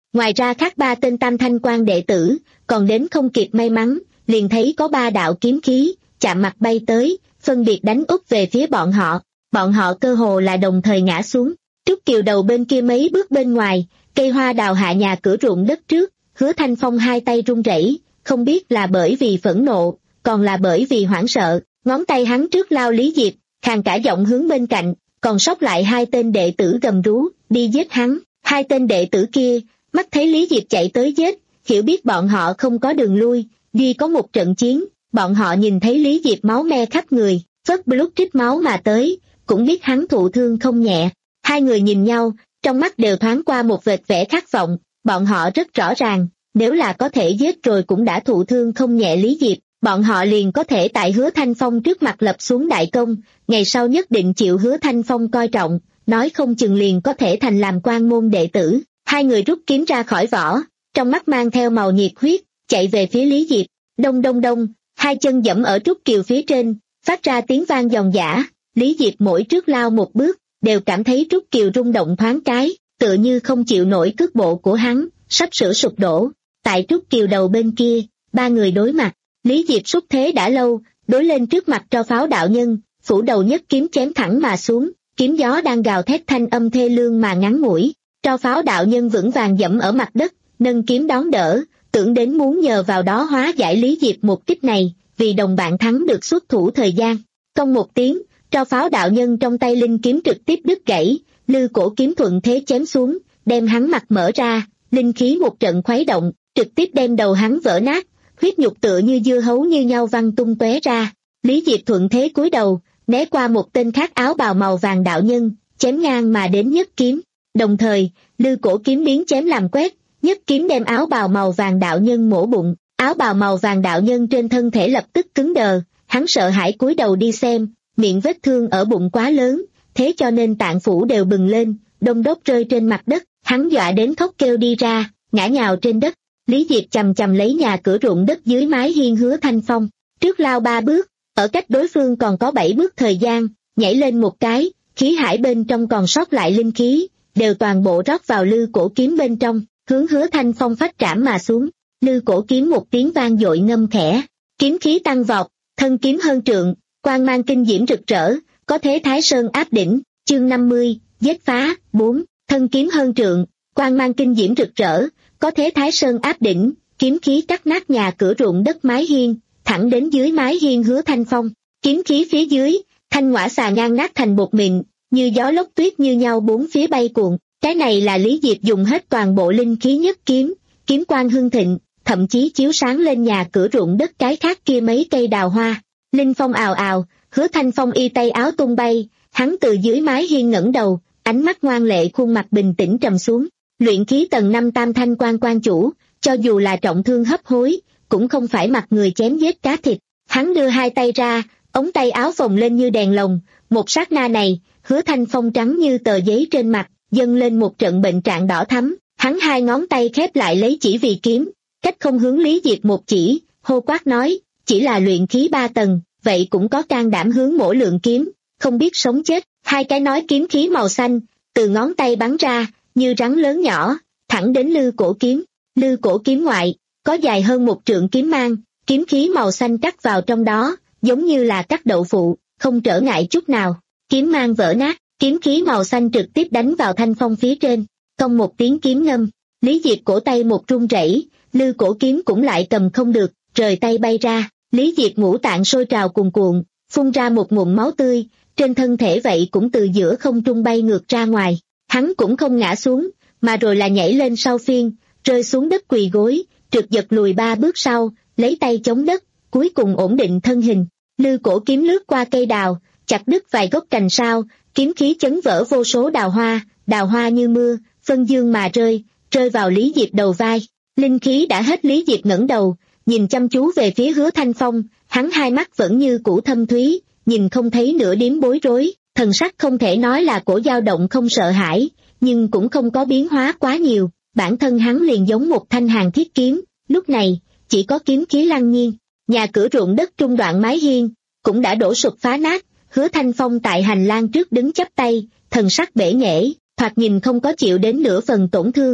Ngoài ra khác ba tên tam thanh quan đệ tử, còn đến không kịp may mắn, liền thấy có ba đạo kiếm khí, chạm mặt bay tới, phân biệt đánh úp về phía bọn họ. Bọn họ cơ hồ là đồng thời ngã xuống. Trúc Kiều đầu bên kia mấy bước bên ngoài, cây hoa đào hạ nhà cửa ruộng đất trước, Hứa Thanh Phong hai tay run rẩy, không biết là bởi vì phẫn nộ, còn là bởi vì hoảng sợ, ngón tay hắn trước lao Lý Diệp, khàn cả giọng hướng bên cạnh, còn sót lại hai tên đệ tử gầm rú, đi giết hắn. Hai tên đệ tử kia, mắt thấy Lý Diệp chạy tới giết, hiểu biết bọn họ không có đường lui, duy có một trận chiến, bọn họ nhìn thấy Lý Diệp máu me khắp người, phất blút trích máu mà tới, cũng biết hắn thụ thương không nhẹ. Hai người nhìn nhau, trong mắt đều thoáng qua một vệt vẻ khát vọng, bọn họ rất rõ ràng, nếu là có thể giết rồi cũng đã thụ thương không nhẹ Lý Diệp, bọn họ liền có thể tại Hứa Thanh Phong trước mặt lập xuống đại công, ngày sau nhất định chịu Hứa Thanh Phong coi trọng, nói không chừng liền có thể thành làm quan môn đệ tử. Hai người rút kiếm ra khỏi vỏ, trong mắt mang theo màu nhiệt huyết, chạy về phía Lý Diệp, đông đông đông, hai chân dẫm ở Trúc Kiều phía trên, phát ra tiếng vang giòn giã. Lý Diệp mỗi trước lao một bước, đều cảm thấy Trúc Kiều rung động thoáng cái, tựa như không chịu nổi cước bộ của hắn, sắp sửa sụp đổ. Tại Trúc Kiều đầu bên kia, ba người đối mặt, Lý Diệp xúc thế đã lâu, đối lên trước mặt Tro Pháo đạo nhân, phủ đầu nhất kiếm chém thẳng mà xuống, kiếm gió đang gào thét thanh âm thê lương mà ngắn ngủi. Tro Pháo đạo nhân vững vàng dẫm ở mặt đất, nâng kiếm đón đỡ, tưởng đến muốn nhờ vào đó hóa giải Lý Diệp một kích này, vì đồng bạn thắng được xuất thủ thời gian. Công một tiếng, Tro Pháo đạo nhân trong tay linh kiếm trực tiếp đứt gãy, lư cổ kiếm thuận thế chém xuống, đem hắn mặt mở ra, linh khí một trận khuấy động, trực tiếp đem đầu hắn vỡ nát, huyết nhục tựa như dưa hấu như nhau văng tung tóe ra. Lý Diệp thuận thế cúi đầu, né qua một tên khác áo bào màu vàng đạo nhân, chém ngang mà đến nhất kiếm. Đồng thời, lư cổ kiếm biến chém làm quét, nhất kiếm đem áo bào màu vàng đạo nhân mổ bụng, áo bào màu vàng đạo nhân trên thân thể lập tức cứng đờ, hắn sợ hãi cúi đầu đi xem, miệng vết thương ở bụng quá lớn, thế cho nên tạng phủ đều bừng lên, đông đốt rơi trên mặt đất, hắn dọa đến khóc kêu đi ra, ngã nhào trên đất. Lý Diệp chầm chầm lấy nhà cửa ruộng đất dưới mái hiên Hứa Thanh Phong, trước lao ba bước, ở cách đối phương còn có bảy bước thời gian, nhảy lên một cái, khí hải bên trong còn sót lại linh khí, đều toàn bộ rót vào lư cổ kiếm bên trong, hướng Hứa Thanh Phong phách trảm mà xuống. Lư cổ kiếm một tiếng vang dội ngâm khẽ, kiếm khí tăng vọt, thân kiếm hơn trượng, quang mang kinh diễm rực rỡ, có thế Thái Sơn áp đỉnh. Chương năm mươi, giết phá. Bốn, thân kiếm hơn trượng, quang mang kinh diễm rực rỡ, có thế Thái Sơn áp đỉnh, kiếm khí cắt nát nhà cửa ruộng đất mái hiên, thẳng đến dưới mái hiên Hứa Thanh Phong. Kiếm khí phía dưới, thanh ngõa xà ngang nát thành bột mịn, như gió lốc tuyết như nhau bốn phía bay cuộn. Cái này là Lý Diệp dùng hết toàn bộ linh khí nhất kiếm, kiếm quang hưng thịnh, thậm chí chiếu sáng lên nhà cửa ruộng đất cái khác kia mấy cây đào hoa. Linh phong ào ào, Hứa Thanh Phong y tay áo tung bay, hắn từ dưới mái hiên ngẩng đầu, ánh mắt ngoan lệ, khuôn mặt bình tĩnh trầm xuống. Luyện khí tầng năm tam thanh quan quan chủ, cho dù là trọng thương hấp hối, cũng không phải mặt người chém giết cá thịt. Hắn đưa hai tay ra, ống tay áo phồng lên như đèn lồng, một sát na này, Hứa Thanh Phong trắng như tờ giấy trên mặt, dâng lên một trận bệnh trạng đỏ thắm. Hắn hai ngón tay khép lại lấy chỉ vì kiếm, cách không hướng Lý Diệp một chỉ, hô quát nói, chỉ là luyện khí ba tầng, vậy cũng có can đảm hướng mổ lượng kiếm, không biết sống chết. Hai cái nói kiếm khí màu xanh, từ ngón tay bắn ra, như rắn lớn nhỏ, thẳng đến lư cổ kiếm. Lư cổ kiếm ngoại, có dài hơn một trượng kiếm mang, kiếm khí màu xanh cắt vào trong đó, giống như là cắt đậu phụ, không trở ngại chút nào. Kiếm mang vỡ nát, kiếm khí màu xanh trực tiếp đánh vào thanh phong phía trên, công một tiếng kiếm ngâm. Lý Diệp cổ tay một run rẩy, lư cổ kiếm cũng lại cầm không được, rời tay bay ra. Lý Diệp ngũ tạng sôi trào cuồn cuộn, phun ra một ngụm máu tươi, trên thân thể vậy cũng từ giữa không trung bay ngược ra ngoài. Hắn cũng không ngã xuống, mà rồi là nhảy lên sau phiên, rơi xuống đất quỳ gối, trượt giật lùi ba bước sau, lấy tay chống đất, cuối cùng ổn định thân hình. Lư cổ kiếm lướt qua cây đào, chặt đứt vài gốc cành sao, kiếm khí chấn vỡ vô số đào hoa, đào hoa như mưa, phân dương mà rơi, rơi vào Lý Diệp đầu vai. Linh khí đã hết, Lý Diệp ngẩng đầu, nhìn chăm chú về phía Hứa Thanh Phong, hắn hai mắt vẫn như cũ thâm thúy, nhìn không thấy nửa điểm bối rối, thần sắc không thể nói là cổ dao động không sợ hãi, nhưng cũng không có biến hóa quá nhiều, bản thân hắn liền giống một thanh hàn thiết kiếm, lúc này, chỉ có kiếm khí lăng nhiên. Nhà cửa ruộng đất trung đoạn mái hiên, cũng đã đổ sụp phá nát, Hứa Thanh Phong tại hành lang trước đứng chắp tay, thần sắc bể nghễ, thoạt nhìn không có chịu đến nửa phần tổn thương,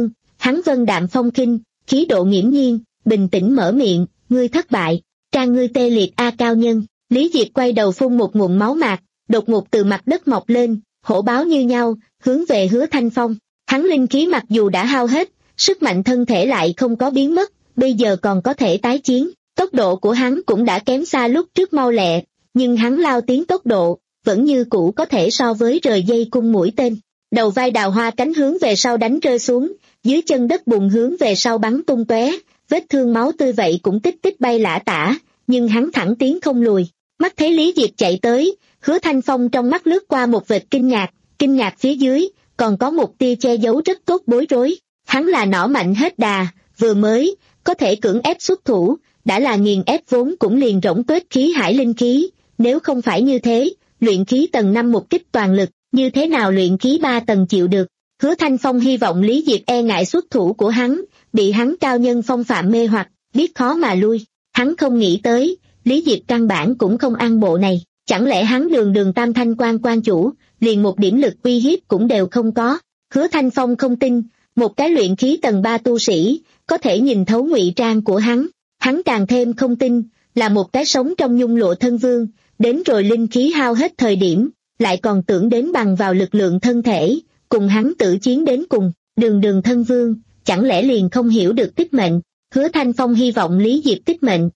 Hắn vân đạm phong khinh, khí độ nghiễm nhiên, bình tĩnh mở miệng, ngươi thất bại, trang ngươi tê liệt a cao nhân. Lý Diệp quay đầu phun một ngụm máu mạc, đột ngột từ mặt đất mọc lên, hổ báo như nhau, hướng về Hứa Thanh Phong. Hắn linh khí mặc dù đã hao hết, sức mạnh thân thể lại không có biến mất, bây giờ còn có thể tái chiến. Tốc độ của hắn cũng đã kém xa lúc trước mau lẹ, nhưng hắn lao tiến tốc độ, vẫn như cũ có thể so với rời dây cung mũi tên. Đầu vai đào hoa cánh hướng về sau đánh rơi xuống, dưới chân đất bùn hướng về sau bắn tung tóe, vết thương máu tươi vậy cũng tích tích bay lả tả, nhưng hắn thẳng tiến không lùi. Mắt thấy Lý Diệp chạy tới, Hứa Thanh Phong trong mắt lướt qua một vệt kinh ngạc, kinh ngạc phía dưới, còn có một tia che giấu rất tốt bối rối. Hắn là nỏ mạnh hết đà, vừa mới, có thể cưỡng ép xuất thủ, đã là nghiền ép vốn cũng liền rỗng tuếch khí hải linh khí, nếu không phải như thế, luyện khí tầng năm một kích toàn lực, như thế nào luyện khí ba tầng chịu được. Hứa Thanh Phong hy vọng Lý Diệp e ngại xuất thủ của hắn, bị hắn cao nhân phong phạm mê hoặc, biết khó mà lui. Hắn không nghĩ tới, Lý Diệp căn bản cũng không ăn bộ này, chẳng lẽ hắn đường đường tam thanh quan quan chủ, liền một điểm lực uy hiếp cũng đều không có. Hứa Thanh Phong không tin, một cái luyện khí tầng ba tu sĩ, có thể nhìn thấu ngụy trang của hắn. Hắn càng thêm không tin, là một cái sống trong nhung lụa thân vương, đến rồi linh khí hao hết thời điểm, lại còn tưởng đến bằng vào lực lượng thân thể, cùng hắn tự chiến đến cùng, đường đường thân vương, chẳng lẽ liền không hiểu được tích mệnh. Hứa Thanh Phong hy vọng Lý Diệp tích mệnh.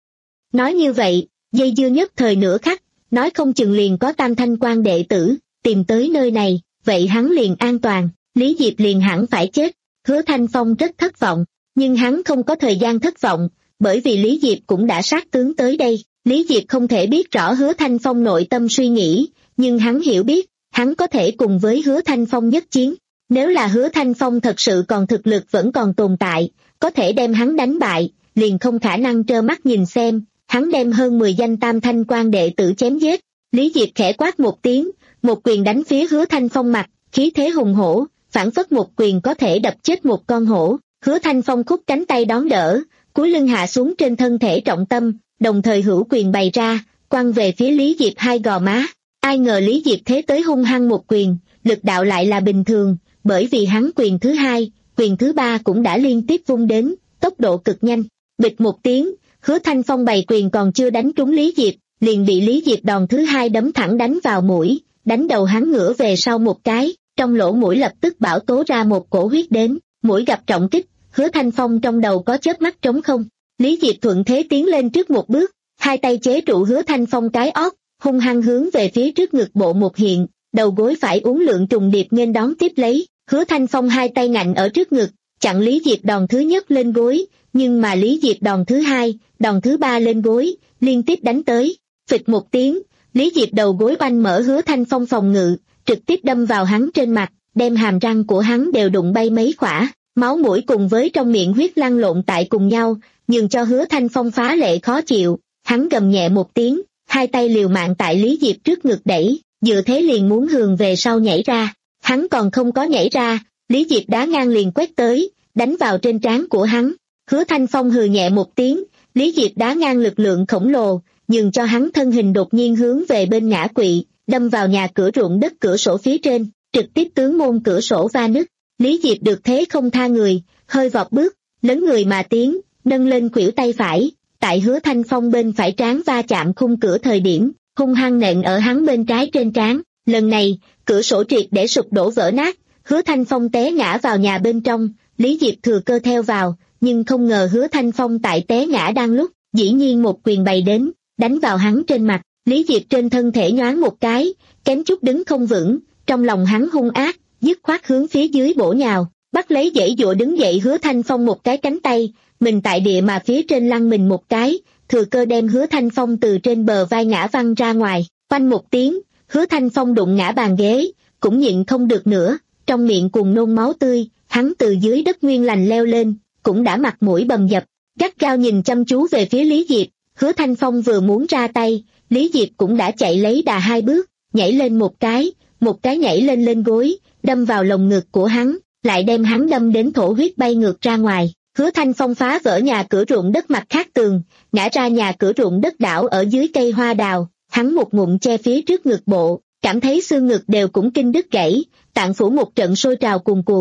Nói như vậy, dây dưa nhất thời nửa khắc, nói không chừng liền có tam thanh quan đệ tử, tìm tới nơi này, vậy hắn liền an toàn, Lý Diệp liền hẳn phải chết. Hứa Thanh Phong rất thất vọng, nhưng hắn không có thời gian thất vọng, bởi vì Lý Diệp cũng đã sát tướng tới đây. Lý Diệp không thể biết rõ Hứa Thanh Phong nội tâm suy nghĩ, nhưng hắn hiểu biết, hắn có thể cùng với Hứa Thanh Phong nhất chiến. Nếu là Hứa Thanh Phong thật sự còn thực lực vẫn còn tồn tại, có thể đem hắn đánh bại, liền không khả năng trơ mắt nhìn xem, hắn đem hơn mười danh tam thanh quan đệ tử chém giết. Lý Diệp khẽ quát một tiếng, một quyền đánh phía Hứa Thanh Phong mặt, khí thế hùng hổ, phản phất một quyền có thể đập chết một con hổ. Hứa Thanh Phong khúc cánh tay đón đỡ, cúi lưng hạ xuống trên thân thể trọng tâm, đồng thời hữu quyền bày ra, quăng về phía Lý Diệp hai gò má. Ai ngờ Lý Diệp thế tới hung hăng một quyền, lực đạo lại là bình thường, bởi vì hắn quyền thứ hai, quyền thứ ba cũng đã liên tiếp vung đến, tốc độ cực nhanh. Bịch một tiếng, Hứa Thanh Phong bày quyền còn chưa đánh trúng Lý Diệp, liền bị Lý Diệp đòn thứ hai đấm thẳng đánh vào mũi, đánh đầu hắn ngửa về sau một cái, trong lỗ mũi lập tức bão tố ra một cổ huyết đến. Mũi gặp trọng kích, Hứa Thanh Phong trong đầu có chớp mắt trống không. Lý Diệp thuận thế tiến lên trước một bước, hai tay chế trụ Hứa Thanh Phong cái ót, hung hăng hướng về phía trước ngực bộ một hiện, đầu gối phải uốn lượn trùng điệp nghênh đón tiếp lấy. Hứa Thanh Phong hai tay ngạnh ở trước ngực, chặn Lý Diệp đòn thứ nhất lên gối, nhưng mà Lý Diệp đòn thứ hai, đòn thứ ba lên gối, liên tiếp đánh tới. Phịch một tiếng, Lý Diệp đầu gối oanh mở Hứa Thanh Phong phòng ngự, trực tiếp đâm vào hắn trên mặt, đem hàm răng của hắn đều đụng bay mấy khỏa, máu mũi cùng với trong miệng huyết lăn lộn tại cùng nhau, nhường cho Hứa Thanh Phong phá lệ khó chịu. Hắn gầm nhẹ một tiếng, hai tay liều mạng tại Lý Diệp trước ngực đẩy, dựa thế liền muốn hườn về sau nhảy ra. Hắn còn không có nhảy ra, Lý Diệp đá ngang liền quét tới, đánh vào trên trán của hắn. Hứa Thanh Phong hừ nhẹ một tiếng, Lý Diệp đá ngang lực lượng khổng lồ, nhường cho hắn thân hình đột nhiên hướng về bên ngã quỵ, đâm vào nhà cửa ruộng đất cửa sổ phía trên, trực tiếp tướng môn cửa sổ va nứt. Lý Diệp được thế không tha người, hơi vọt bước, lớn người mà tiến, nâng lên khuỷu tay phải, tại Hứa Thanh Phong bên phải trán va chạm khung cửa thời điểm, hung hăng nện ở hắn bên trái trên trán. Lần này, cửa sổ triệt để sụp đổ vỡ nát, Hứa Thanh Phong té ngã vào nhà bên trong. Lý Diệp thừa cơ theo vào, nhưng không ngờ Hứa Thanh Phong tại té ngã đang lúc, dĩ nhiên một quyền bày đến, đánh vào hắn trên mặt. Lý Diệp trên thân thể nhoáng một cái, kém chút đứng không vững, trong lòng hắn hung ác, dứt khoát hướng phía dưới bổ nhào, bắt lấy giãy giụa đứng dậy Hứa Thanh Phong một cái cánh tay, mình tại địa mà phía trên lăn mình một cái, thừa cơ đem Hứa Thanh Phong từ trên bờ vai ngã văng ra ngoài. Phanh một tiếng, Hứa Thanh Phong đụng ngã bàn ghế, cũng nhịn không được nữa, trong miệng cuồng nôn máu tươi, hắn từ dưới đất nguyên lành leo lên, cũng đã mặt mũi bầm dập, gắt gao nhìn chăm chú về phía Lý Diệp. Hứa Thanh Phong vừa muốn ra tay, Lý Diệp cũng đã chạy lấy đà hai bước, nhảy lên một cái, một cái nhảy lên lên gối, đâm vào lồng ngực của hắn, lại đem hắn đâm đến thổ huyết bay ngược ra ngoài. Hứa Thanh Phong phá vỡ nhà cửa ruộng đất mặt khác tường, ngã ra nhà cửa ruộng đất đảo ở dưới cây hoa đào, hắn một ngụm che phía trước ngực bộ, cảm thấy xương ngực đều cũng kinh đứt gãy, tạng phủ một trận sôi trào cuồn cuộn,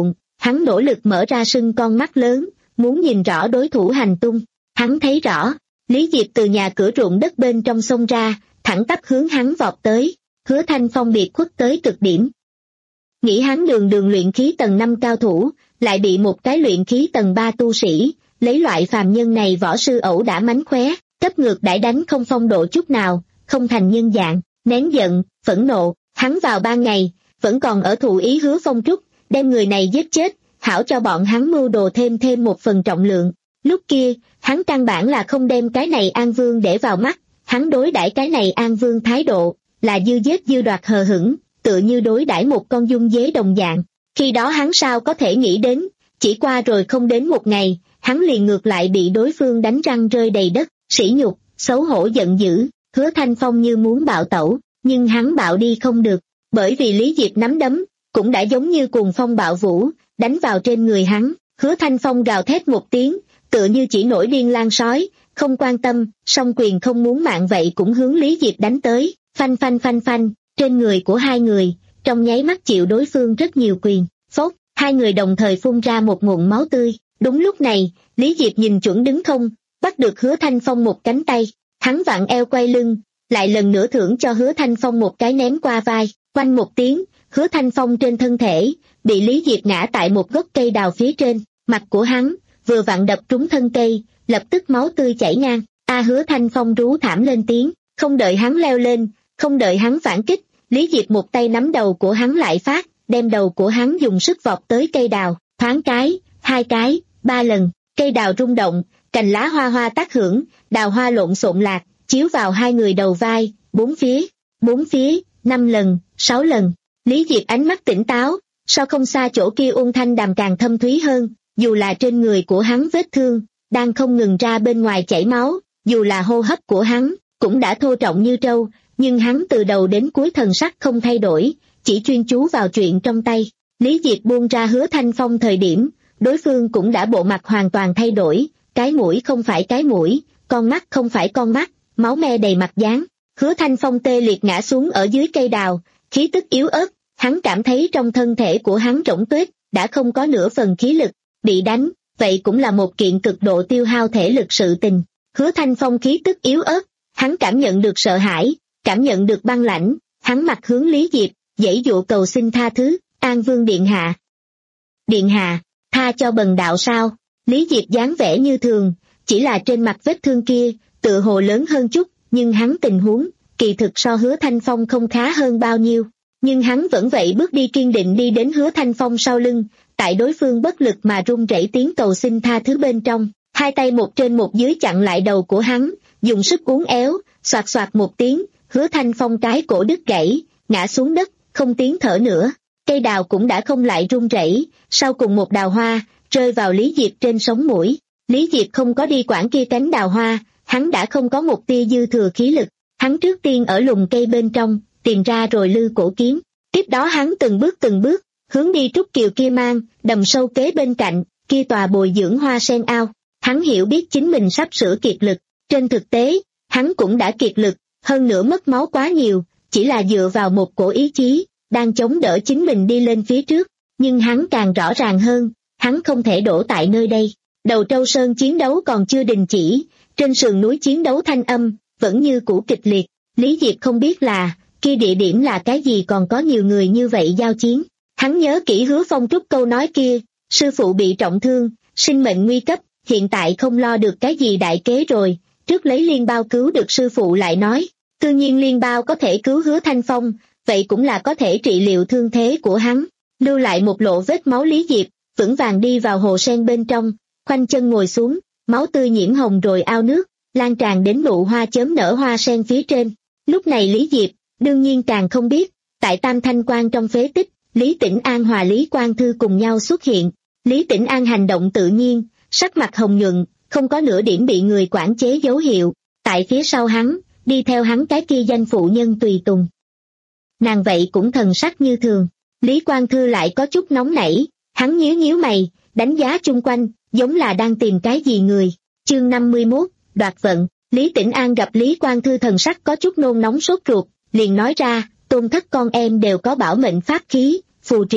hắn nỗ lực mở ra sưng con mắt lớn, muốn nhìn rõ đối thủ hành tung. Hắn thấy rõ, Lý Diệp từ nhà cửa ruộng đất bên trong xông ra, thẳng tắp hướng hắn vọt tới. Hứa Thanh Phong biệt khuất tới cực điểm. Nghĩ hắn đường đường luyện khí tầng năm cao thủ, lại bị một cái luyện khí tầng ba tu sĩ, lấy loại phàm nhân này võ sư ẩu đả mánh khóe, cấp ngược đãi đánh không phong độ chút nào, không thành nhân dạng, nén giận, phẫn nộ, hắn vào ban ngày, vẫn còn ở thụ ý Hứa Phong Trúc, đem người này giết chết, hảo cho bọn hắn mưu đồ thêm thêm một phần trọng lượng. Lúc kia, hắn căn bản là không đem cái này An Vương để vào mắt, hắn đối đãi cái này An Vương thái độ, là dư giết dư đoạt hờ hững, tựa như đối đãi một con dung dế đồng dạng. Khi đó hắn sao có thể nghĩ đến, chỉ qua rồi không đến một ngày, hắn liền ngược lại bị đối phương đánh răng rơi đầy đất, sỉ nhục, xấu hổ giận dữ. Hứa Thanh Phong như muốn bạo tẩu, nhưng hắn bạo đi không được, bởi vì Lý Diệp nắm đấm, cũng đã giống như cuồng phong bạo vũ, đánh vào trên người hắn. Hứa Thanh Phong gào thét một tiếng, tựa như chỉ nổi điên lang sói, không quan tâm, song quyền không muốn mạng vậy cũng hướng Lý Diệp đánh tới, phanh phanh phanh phanh, trên người của hai người, trong nháy mắt chịu đối phương rất nhiều quyền, phốc, hai người đồng thời phun ra một ngụm máu tươi. Đúng lúc này, Lý Diệp nhìn chuẩn đứng không, bắt được Hứa Thanh Phong một cánh tay, hắn vặn eo quay lưng, lại lần nữa thưởng cho Hứa Thanh Phong một cái ném qua vai, quanh một tiếng, Hứa Thanh Phong trên thân thể, bị Lý Diệp ngã tại một gốc cây đào phía trên, mặt của hắn, vừa vặn đập trúng thân cây, lập tức máu tươi chảy ngang. A Hứa Thanh Phong rú thảm lên tiếng, không đợi hắn leo lên, không đợi hắn phản kích, Lý Diệp một tay nắm đầu của hắn lại phát, đem đầu của hắn dùng sức vọt tới cây đào, thoáng cái, hai cái, ba lần, cây đào rung động, cành lá hoa hoa tác hưởng, đào hoa lộn xộn lạc, chiếu vào hai người đầu vai, bốn phía, bốn phía, năm lần, sáu lần. Lý Diệp ánh mắt tỉnh táo, sao không xa chỗ kia ôn thanh đàm càng thâm thúy hơn, dù là trên người của hắn vết thương, đang không ngừng ra bên ngoài chảy máu, dù là hô hấp của hắn, cũng đã thô trọng như trâu, nhưng hắn từ đầu đến cuối thần sắc không thay đổi, chỉ chuyên chú vào chuyện trong tay. Lý Diệp buông ra Hứa Thanh Phong thời điểm, đối phương cũng đã bộ mặt hoàn toàn thay đổi, cái mũi không phải cái mũi, con mắt không phải con mắt, máu me đầy mặt dán. Hứa Thanh Phong tê liệt ngã xuống ở dưới cây đào, khí tức yếu ớt, hắn cảm thấy trong thân thể của hắn rỗng tuếch, đã không có nửa phần khí lực, bị đánh, vậy cũng là một kiện cực độ tiêu hao thể lực sự tình. Hứa Thanh Phong khí tức yếu ớt, hắn cảm nhận được sợ hãi, cảm nhận được băng lãnh, hắn mặt hướng Lý Diệp, giãy dụa cầu xin tha thứ, An Vương điện hạ. Điện hạ, tha cho bần đạo sao? Lý Diệp dáng vẻ như thường, chỉ là trên mặt vết thương kia, tựa hồ lớn hơn chút, nhưng hắn tình huống, kỳ thực so Hứa Thanh Phong không khá hơn bao nhiêu. Nhưng hắn vẫn vậy bước đi kiên định đi đến Hứa Thanh Phong sau lưng, tại đối phương bất lực mà run rẩy tiếng cầu xin tha thứ bên trong, hai tay một trên một dưới chặn lại đầu của hắn, dùng sức uốn éo, xoạt xoạt một tiếng, Hứa Thanh Phong cái cổ đứt gãy, ngã xuống đất, không tiếng thở nữa. Cây đào cũng đã không lại run rẩy, sau cùng một đào hoa, rơi vào Lý Diệp trên sống mũi. Lý Diệp không có đi quản kia cánh đào hoa, hắn đã không có một tia dư thừa khí lực, hắn trước tiên ở lùm cây bên trong, tìm ra rồi lư cổ kiếm, tiếp đó hắn từng bước từng bước, hướng đi Trúc Kiều kia mang, đầm sâu kế bên cạnh, kia tòa bồi dưỡng hoa sen ao. Hắn hiểu biết chính mình sắp sửa kiệt lực, trên thực tế, hắn cũng đã kiệt lực, hơn nữa mất máu quá nhiều, chỉ là dựa vào một cổ ý chí, đang chống đỡ chính mình đi lên phía trước, nhưng hắn càng rõ ràng hơn, hắn không thể đổ tại nơi đây. Đầu Trâu Sơn chiến đấu còn chưa đình chỉ, trên sườn núi chiến đấu thanh âm, vẫn như cũ kịch liệt. Lý Diệp không biết là, kia địa điểm là cái gì còn có nhiều người như vậy giao chiến. Hắn nhớ kỹ Hứa Phong Trúc câu nói kia, sư phụ bị trọng thương, sinh mệnh nguy cấp, hiện tại không lo được cái gì đại kế rồi, trước lấy liên bao cứu được sư phụ lại nói, tự nhiên liên bao có thể cứu Hứa Thanh Phong, vậy cũng là có thể trị liệu thương thế của hắn. Lưu lại một lộ vết máu Lý Diệp, vững vàng đi vào hồ sen bên trong, khoanh chân ngồi xuống, máu tươi nhiễm hồng rồi ao nước, lan tràn đến nụ hoa chớm nở hoa sen phía trên. Lúc này Lý Diệp, đương nhiên càng không biết, tại Tam Thanh Quan trong phế tích, Lý Tĩnh An hòa Lý Quang Thư cùng nhau xuất hiện. Lý Tĩnh An hành động tự nhiên, sắc mặt hồng nhuận, không có nửa điểm bị người quản chế dấu hiệu. Tại phía sau hắn, đi theo hắn cái kia danh phụ nhân tùy tùng. Nàng vậy cũng thần sắc như thường. Lý Quang Thư lại có chút nóng nảy, hắn nhíu nhíu mày, đánh giá chung quanh, giống là đang tìm cái gì người. Chương năm mươi mốt, đoạt vận. Lý Tĩnh An gặp Lý Quang Thư thần sắc có chút nôn nóng sốt ruột, liền nói ra, Tôn thất con em đều có bảo mệnh pháp khí, phù triện,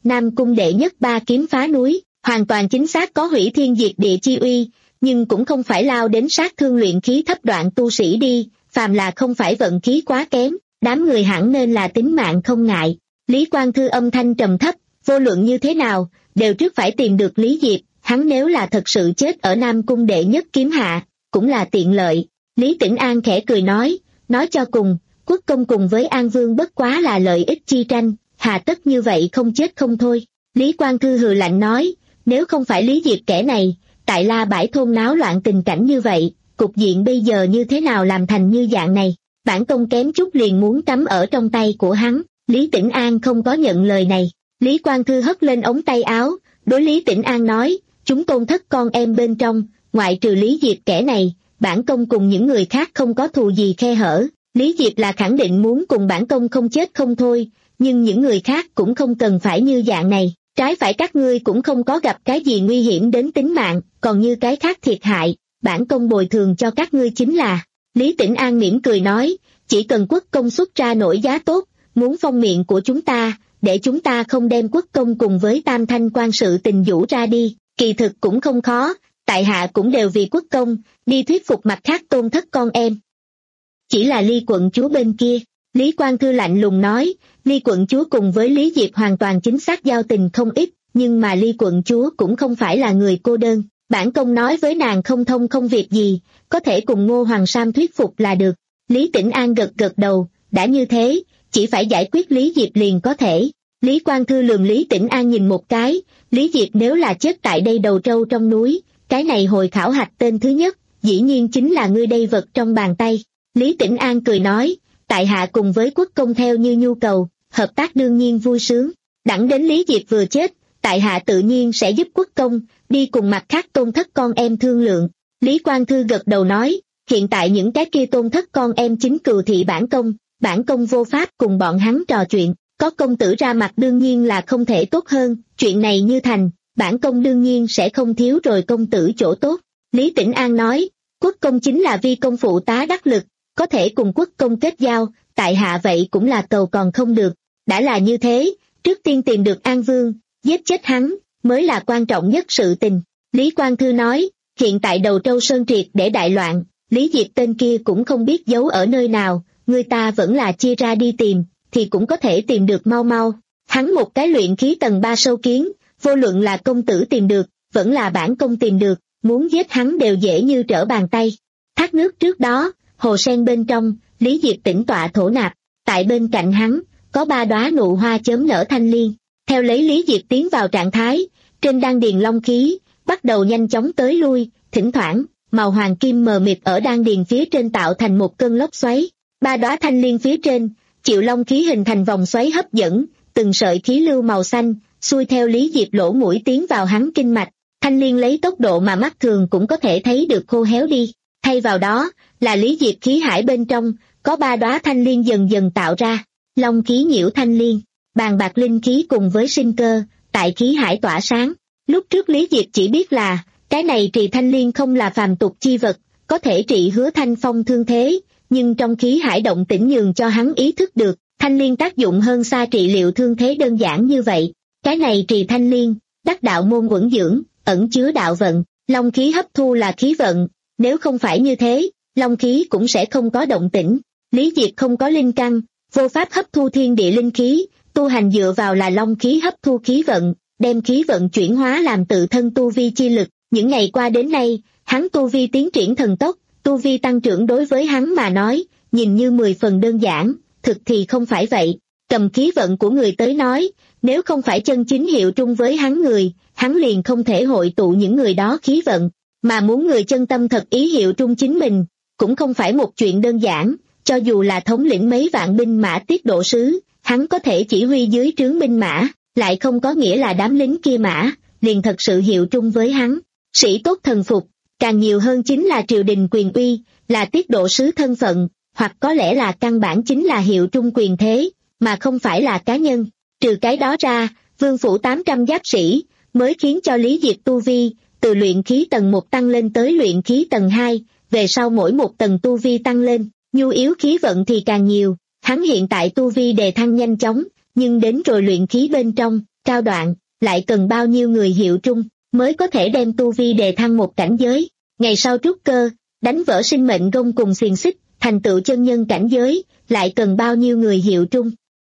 Nam Cung đệ nhất ba kiếm phá núi, hoàn toàn chính xác có hủy thiên diệt địa chi uy, nhưng cũng không phải lao đến sát thương luyện khí thấp đoạn tu sĩ đi, phàm là không phải vận khí quá kém, đám người hẳn nên là tính mạng không ngại. Lý Quang Thư âm thanh trầm thấp, vô luận như thế nào, đều trước phải tìm được Lý Diệp, hắn nếu là thật sự chết ở Nam Cung đệ nhất kiếm hạ, cũng là tiện lợi. Lý Tĩnh An khẽ cười nói, nói cho cùng, quốc công cùng với An Vương bất quá là lợi ích chi tranh, hà tất như vậy không chết không thôi. Lý Quang Thư hừ lạnh nói, nếu không phải Lý Diệp kẻ này, tại La Bãi thôn náo loạn tình cảnh như vậy, cục diện bây giờ như thế nào làm thành như dạng này, bản công kém chút liền muốn cắm ở trong tay của hắn. Lý Tĩnh An không có nhận lời này. Lý Quang Thư hất lên ống tay áo, đối Lý Tĩnh An nói, chúng tôn thất con em bên trong, ngoại trừ Lý Diệp kẻ này, bản công cùng những người khác không có thù gì khe hở. Lý Diệp là khẳng định muốn cùng bản công không chết không thôi, nhưng những người khác cũng không cần phải như dạng này, trái phải các ngươi cũng không có gặp cái gì nguy hiểm đến tính mạng, còn như cái khác thiệt hại, bản công bồi thường cho các ngươi chính là. Lý Tĩnh An mỉm cười nói, chỉ cần quốc công xuất ra nổi giá tốt, muốn phong miệng của chúng ta, để chúng ta không đem quốc công cùng với tam thanh quan sự tình vũ ra đi, kỳ thực cũng không khó, tại hạ cũng đều vì quốc công, đi thuyết phục mặt khác tôn thất con em. Chỉ là Ly quận chúa bên kia, Lý Quang Thư lạnh lùng nói, Ly quận chúa cùng với Lý Diệp hoàn toàn chính xác giao tình không ít, nhưng mà Ly quận chúa cũng không phải là người cô đơn, bản công nói với nàng không thông không việc gì, có thể cùng Ngô Hoàng Sam thuyết phục là được. Lý Tĩnh An gật gật đầu, đã như thế, chỉ phải giải quyết Lý Diệp liền có thể. Lý Quang Thư lườm Lý Tĩnh An nhìn một cái, Lý Diệp nếu là chết tại đây đầu trâu trong núi, cái này hồi khảo hạch tên thứ nhất, dĩ nhiên chính là ngươi đây vật trong bàn tay. Lý Tĩnh An cười nói, tại hạ cùng với quốc công theo như nhu cầu, hợp tác đương nhiên vui sướng, đẳng đến Lý Diệp vừa chết, tại hạ tự nhiên sẽ giúp quốc công, đi cùng mặt khác tôn thất con em thương lượng. Lý Quang Thư gật đầu nói, hiện tại những cái kia tôn thất con em chính cừu thị bản công, bản công vô pháp cùng bọn hắn trò chuyện, có công tử ra mặt đương nhiên là không thể tốt hơn, chuyện này như thành, bản công đương nhiên sẽ không thiếu rồi công tử chỗ tốt. Lý Tĩnh An nói, quốc công chính là vi công phụ tá đắc lực, có thể cùng quốc công kết giao, tại hạ vậy cũng là cầu còn không được, đã là như thế, trước tiên tìm được An Vương, giết chết hắn, mới là quan trọng nhất sự tình. Lý Quang Thư nói, hiện tại đầu trâu sơn triệt để đại loạn, Lý Diệp tên kia cũng không biết giấu ở nơi nào, người ta vẫn là chia ra đi tìm, thì cũng có thể tìm được mau mau. Hắn một cái luyện khí tầng ba sâu kiến, vô luận là công tử tìm được, vẫn là bản công tìm được, muốn giết hắn đều dễ như trở bàn tay. Thác nước trước đó, hồ sen bên trong, Lý Diệp tĩnh tọa thổ nạp, tại bên cạnh hắn, có ba đóa nụ hoa chớm nở thanh liên. Theo lấy Lý Diệp tiến vào trạng thái, trên đan điền long khí, bắt đầu nhanh chóng tới lui, thỉnh thoảng, màu hoàng kim mờ mịt ở đan điền phía trên tạo thành một cơn lốc xoáy. Ba đóa thanh liên phía trên, chịu long khí hình thành vòng xoáy hấp dẫn, từng sợi khí lưu màu xanh, xuôi theo Lý Diệp lỗ mũi tiến vào hắn kinh mạch. Thanh liên lấy tốc độ mà mắt thường cũng có thể thấy được khô héo đi. Thay vào đó, là Lý Diệp khí hải bên trong, có ba đóa thanh liên dần dần tạo ra. Long khí nhiễu thanh liên, bàn bạc linh khí cùng với sinh cơ, tại khí hải tỏa sáng. Lúc trước Lý Diệp chỉ biết là, cái này trì thanh liên không là phàm tục chi vật, có thể trị Hứa Thanh Phong thương thế, nhưng trong khí hải động tĩnh nhường cho hắn ý thức được, thanh liên tác dụng hơn xa trị liệu thương thế đơn giản như vậy. Cái này trì thanh liên, đắc đạo môn uẩn dưỡng, ẩn chứa đạo vận, long khí hấp thu là khí vận, nếu không phải như thế, long khí cũng sẽ không có động tĩnh. Lý Diệp không có linh căn, vô pháp hấp thu thiên địa linh khí, tu hành dựa vào là long khí hấp thu khí vận, đem khí vận chuyển hóa làm tự thân tu vi chi lực. Những ngày qua đến nay, hắn tu vi tiến triển thần tốc, tu vi tăng trưởng đối với hắn mà nói, nhìn như mười phần đơn giản, thực thì không phải vậy. Cầm khí vận của người tới nói, nếu không phải chân chính hiệu trung với hắn người, hắn liền không thể hội tụ những người đó khí vận, mà muốn người chân tâm thật ý hiệu trung chính mình, cũng không phải một chuyện đơn giản. Cho dù là thống lĩnh mấy vạn binh mã tiết độ sứ, hắn có thể chỉ huy dưới trướng binh mã, lại không có nghĩa là đám lính kia mã, liền thật sự hiệu trung với hắn. Sĩ tốt thần phục, càng nhiều hơn chính là triều đình quyền uy, là tiết độ sứ thân phận, hoặc có lẽ là căn bản chính là hiệu trung quyền thế, mà không phải là cá nhân. Trừ cái đó ra, vương phủ tám trăm giáp sĩ, mới khiến cho Lý Diệp tu vi, từ luyện khí tầng một tăng lên tới luyện khí tầng hai, về sau mỗi một tầng tu vi tăng lên, nhu yếu khí vận thì càng nhiều. Hắn hiện tại tu vi đề thăng nhanh chóng, nhưng đến rồi luyện khí bên trong, cao đoạn, lại cần bao nhiêu người hiệu trung, mới có thể đem tu vi đề thăng một cảnh giới. Ngày sau trúc cơ, đánh vỡ sinh mệnh gông cùng xiềng xích, thành tựu chân nhân cảnh giới, lại cần bao nhiêu người hiệu trung.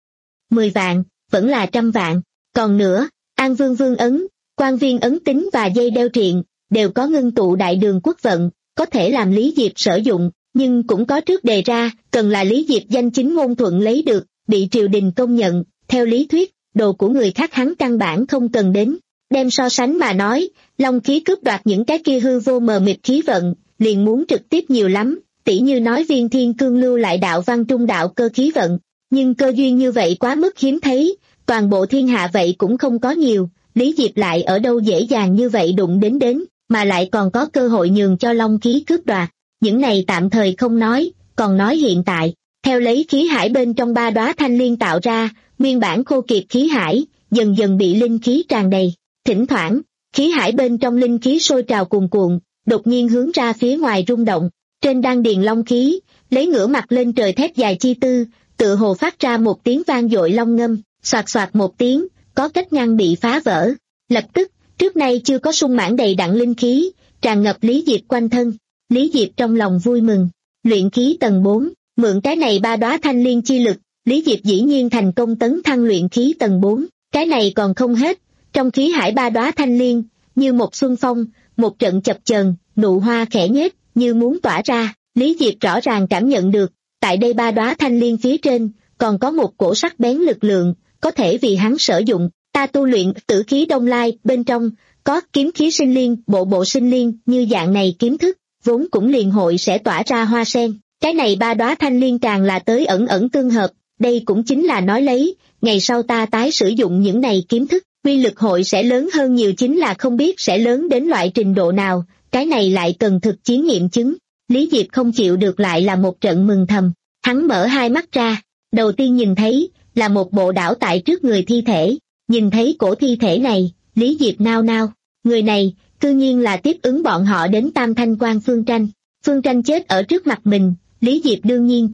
Mười vạn, vẫn là trăm vạn. Còn nữa, An Vương Vương ấn, quan viên ấn tính và dây đeo triện, đều có ngưng tụ đại đường quốc vận, có thể làm Lý Diệp sử dụng, nhưng cũng có trước đề ra, cần là Lý Diệp danh chính ngôn thuận lấy được, bị triều đình công nhận. Theo lý thuyết, đồ của người khác hắn căn bản không cần đến. Đem so sánh mà nói, long khí cướp đoạt những cái kia hư vô mờ mịt khí vận, liền muốn trực tiếp nhiều lắm, tỉ như nói viên thiên cương lưu lại đạo văn trung đạo cơ khí vận. Nhưng cơ duyên như vậy quá mức hiếm thấy, toàn bộ thiên hạ vậy cũng không có nhiều, Lý Diệp lại ở đâu dễ dàng như vậy đụng đến đến, mà lại còn có cơ hội nhường cho long khí cướp đoạt. Những này tạm thời không nói, còn nói hiện tại, theo lấy khí hải bên trong ba đóa thanh liên tạo ra, nguyên bản khô kiệt khí hải, dần dần bị linh khí tràn đầy. Thỉnh thoảng, khí hải bên trong linh khí sôi trào cuồn cuộn, đột nhiên hướng ra phía ngoài rung động. Trên đan điền long khí, lấy ngửa mặt lên trời thét dài chi tư, tựa hồ phát ra một tiếng vang dội long ngâm, soạt soạt một tiếng, có cách ngăn bị phá vỡ. Lập tức, trước nay chưa có sung mãn đầy đặn linh khí, tràn ngập Lý Diệp quanh thân. Lý Diệp trong lòng vui mừng, luyện khí tầng bốn, mượn cái này ba đóa thanh liên chi lực, Lý Diệp dĩ nhiên thành công tấn thăng luyện khí tầng bốn. Cái này còn không hết, trong khí hải ba đóa thanh liên, như một xuân phong, một trận chập chờn, nụ hoa khẽ nhếch, như muốn tỏa ra. Lý Diệp rõ ràng cảm nhận được, tại đây ba đóa thanh liên phía trên, còn có một cổ sắc bén lực lượng, có thể vì hắn sử dụng. Ta tu luyện tử khí đông lai, bên trong, có kiếm khí sinh liên, bộ bộ sinh liên, như dạng này kiếm thức, vốn cũng liền hội sẽ tỏa ra hoa sen. Cái này ba đóa thanh liên càng là tới ẩn ẩn tương hợp, đây cũng chính là nói lấy, ngày sau ta tái sử dụng những này kiếm thức, uy lực hội sẽ lớn hơn nhiều, chính là không biết sẽ lớn đến loại trình độ nào, cái này lại cần thực chiến nghiệm chứng. Lý Diệp không chịu được lại là một trận mừng thầm, hắn mở hai mắt ra, đầu tiên nhìn thấy, là một bộ đảo tại trước người thi thể, nhìn thấy cổ thi thể này, Lý Diệp nao nao, người này, cư nhiên là tiếp ứng bọn họ đến Tam Thanh Quan Phương Tranh, Phương Tranh chết ở trước mặt mình, Lý Diệp đương nhiên.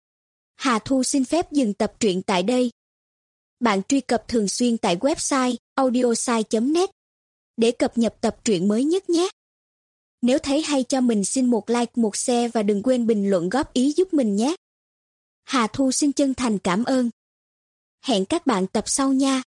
Hà Thu xin phép dừng tập truyện tại đây. Bạn truy cập thường xuyên tại website audiosai chấm net để cập nhật tập truyện mới nhất nhé. Nếu thấy hay cho mình xin một like, một share và đừng quên bình luận góp ý giúp mình nhé. Hà Thu xin chân thành cảm ơn. Hẹn các bạn tập sau nha.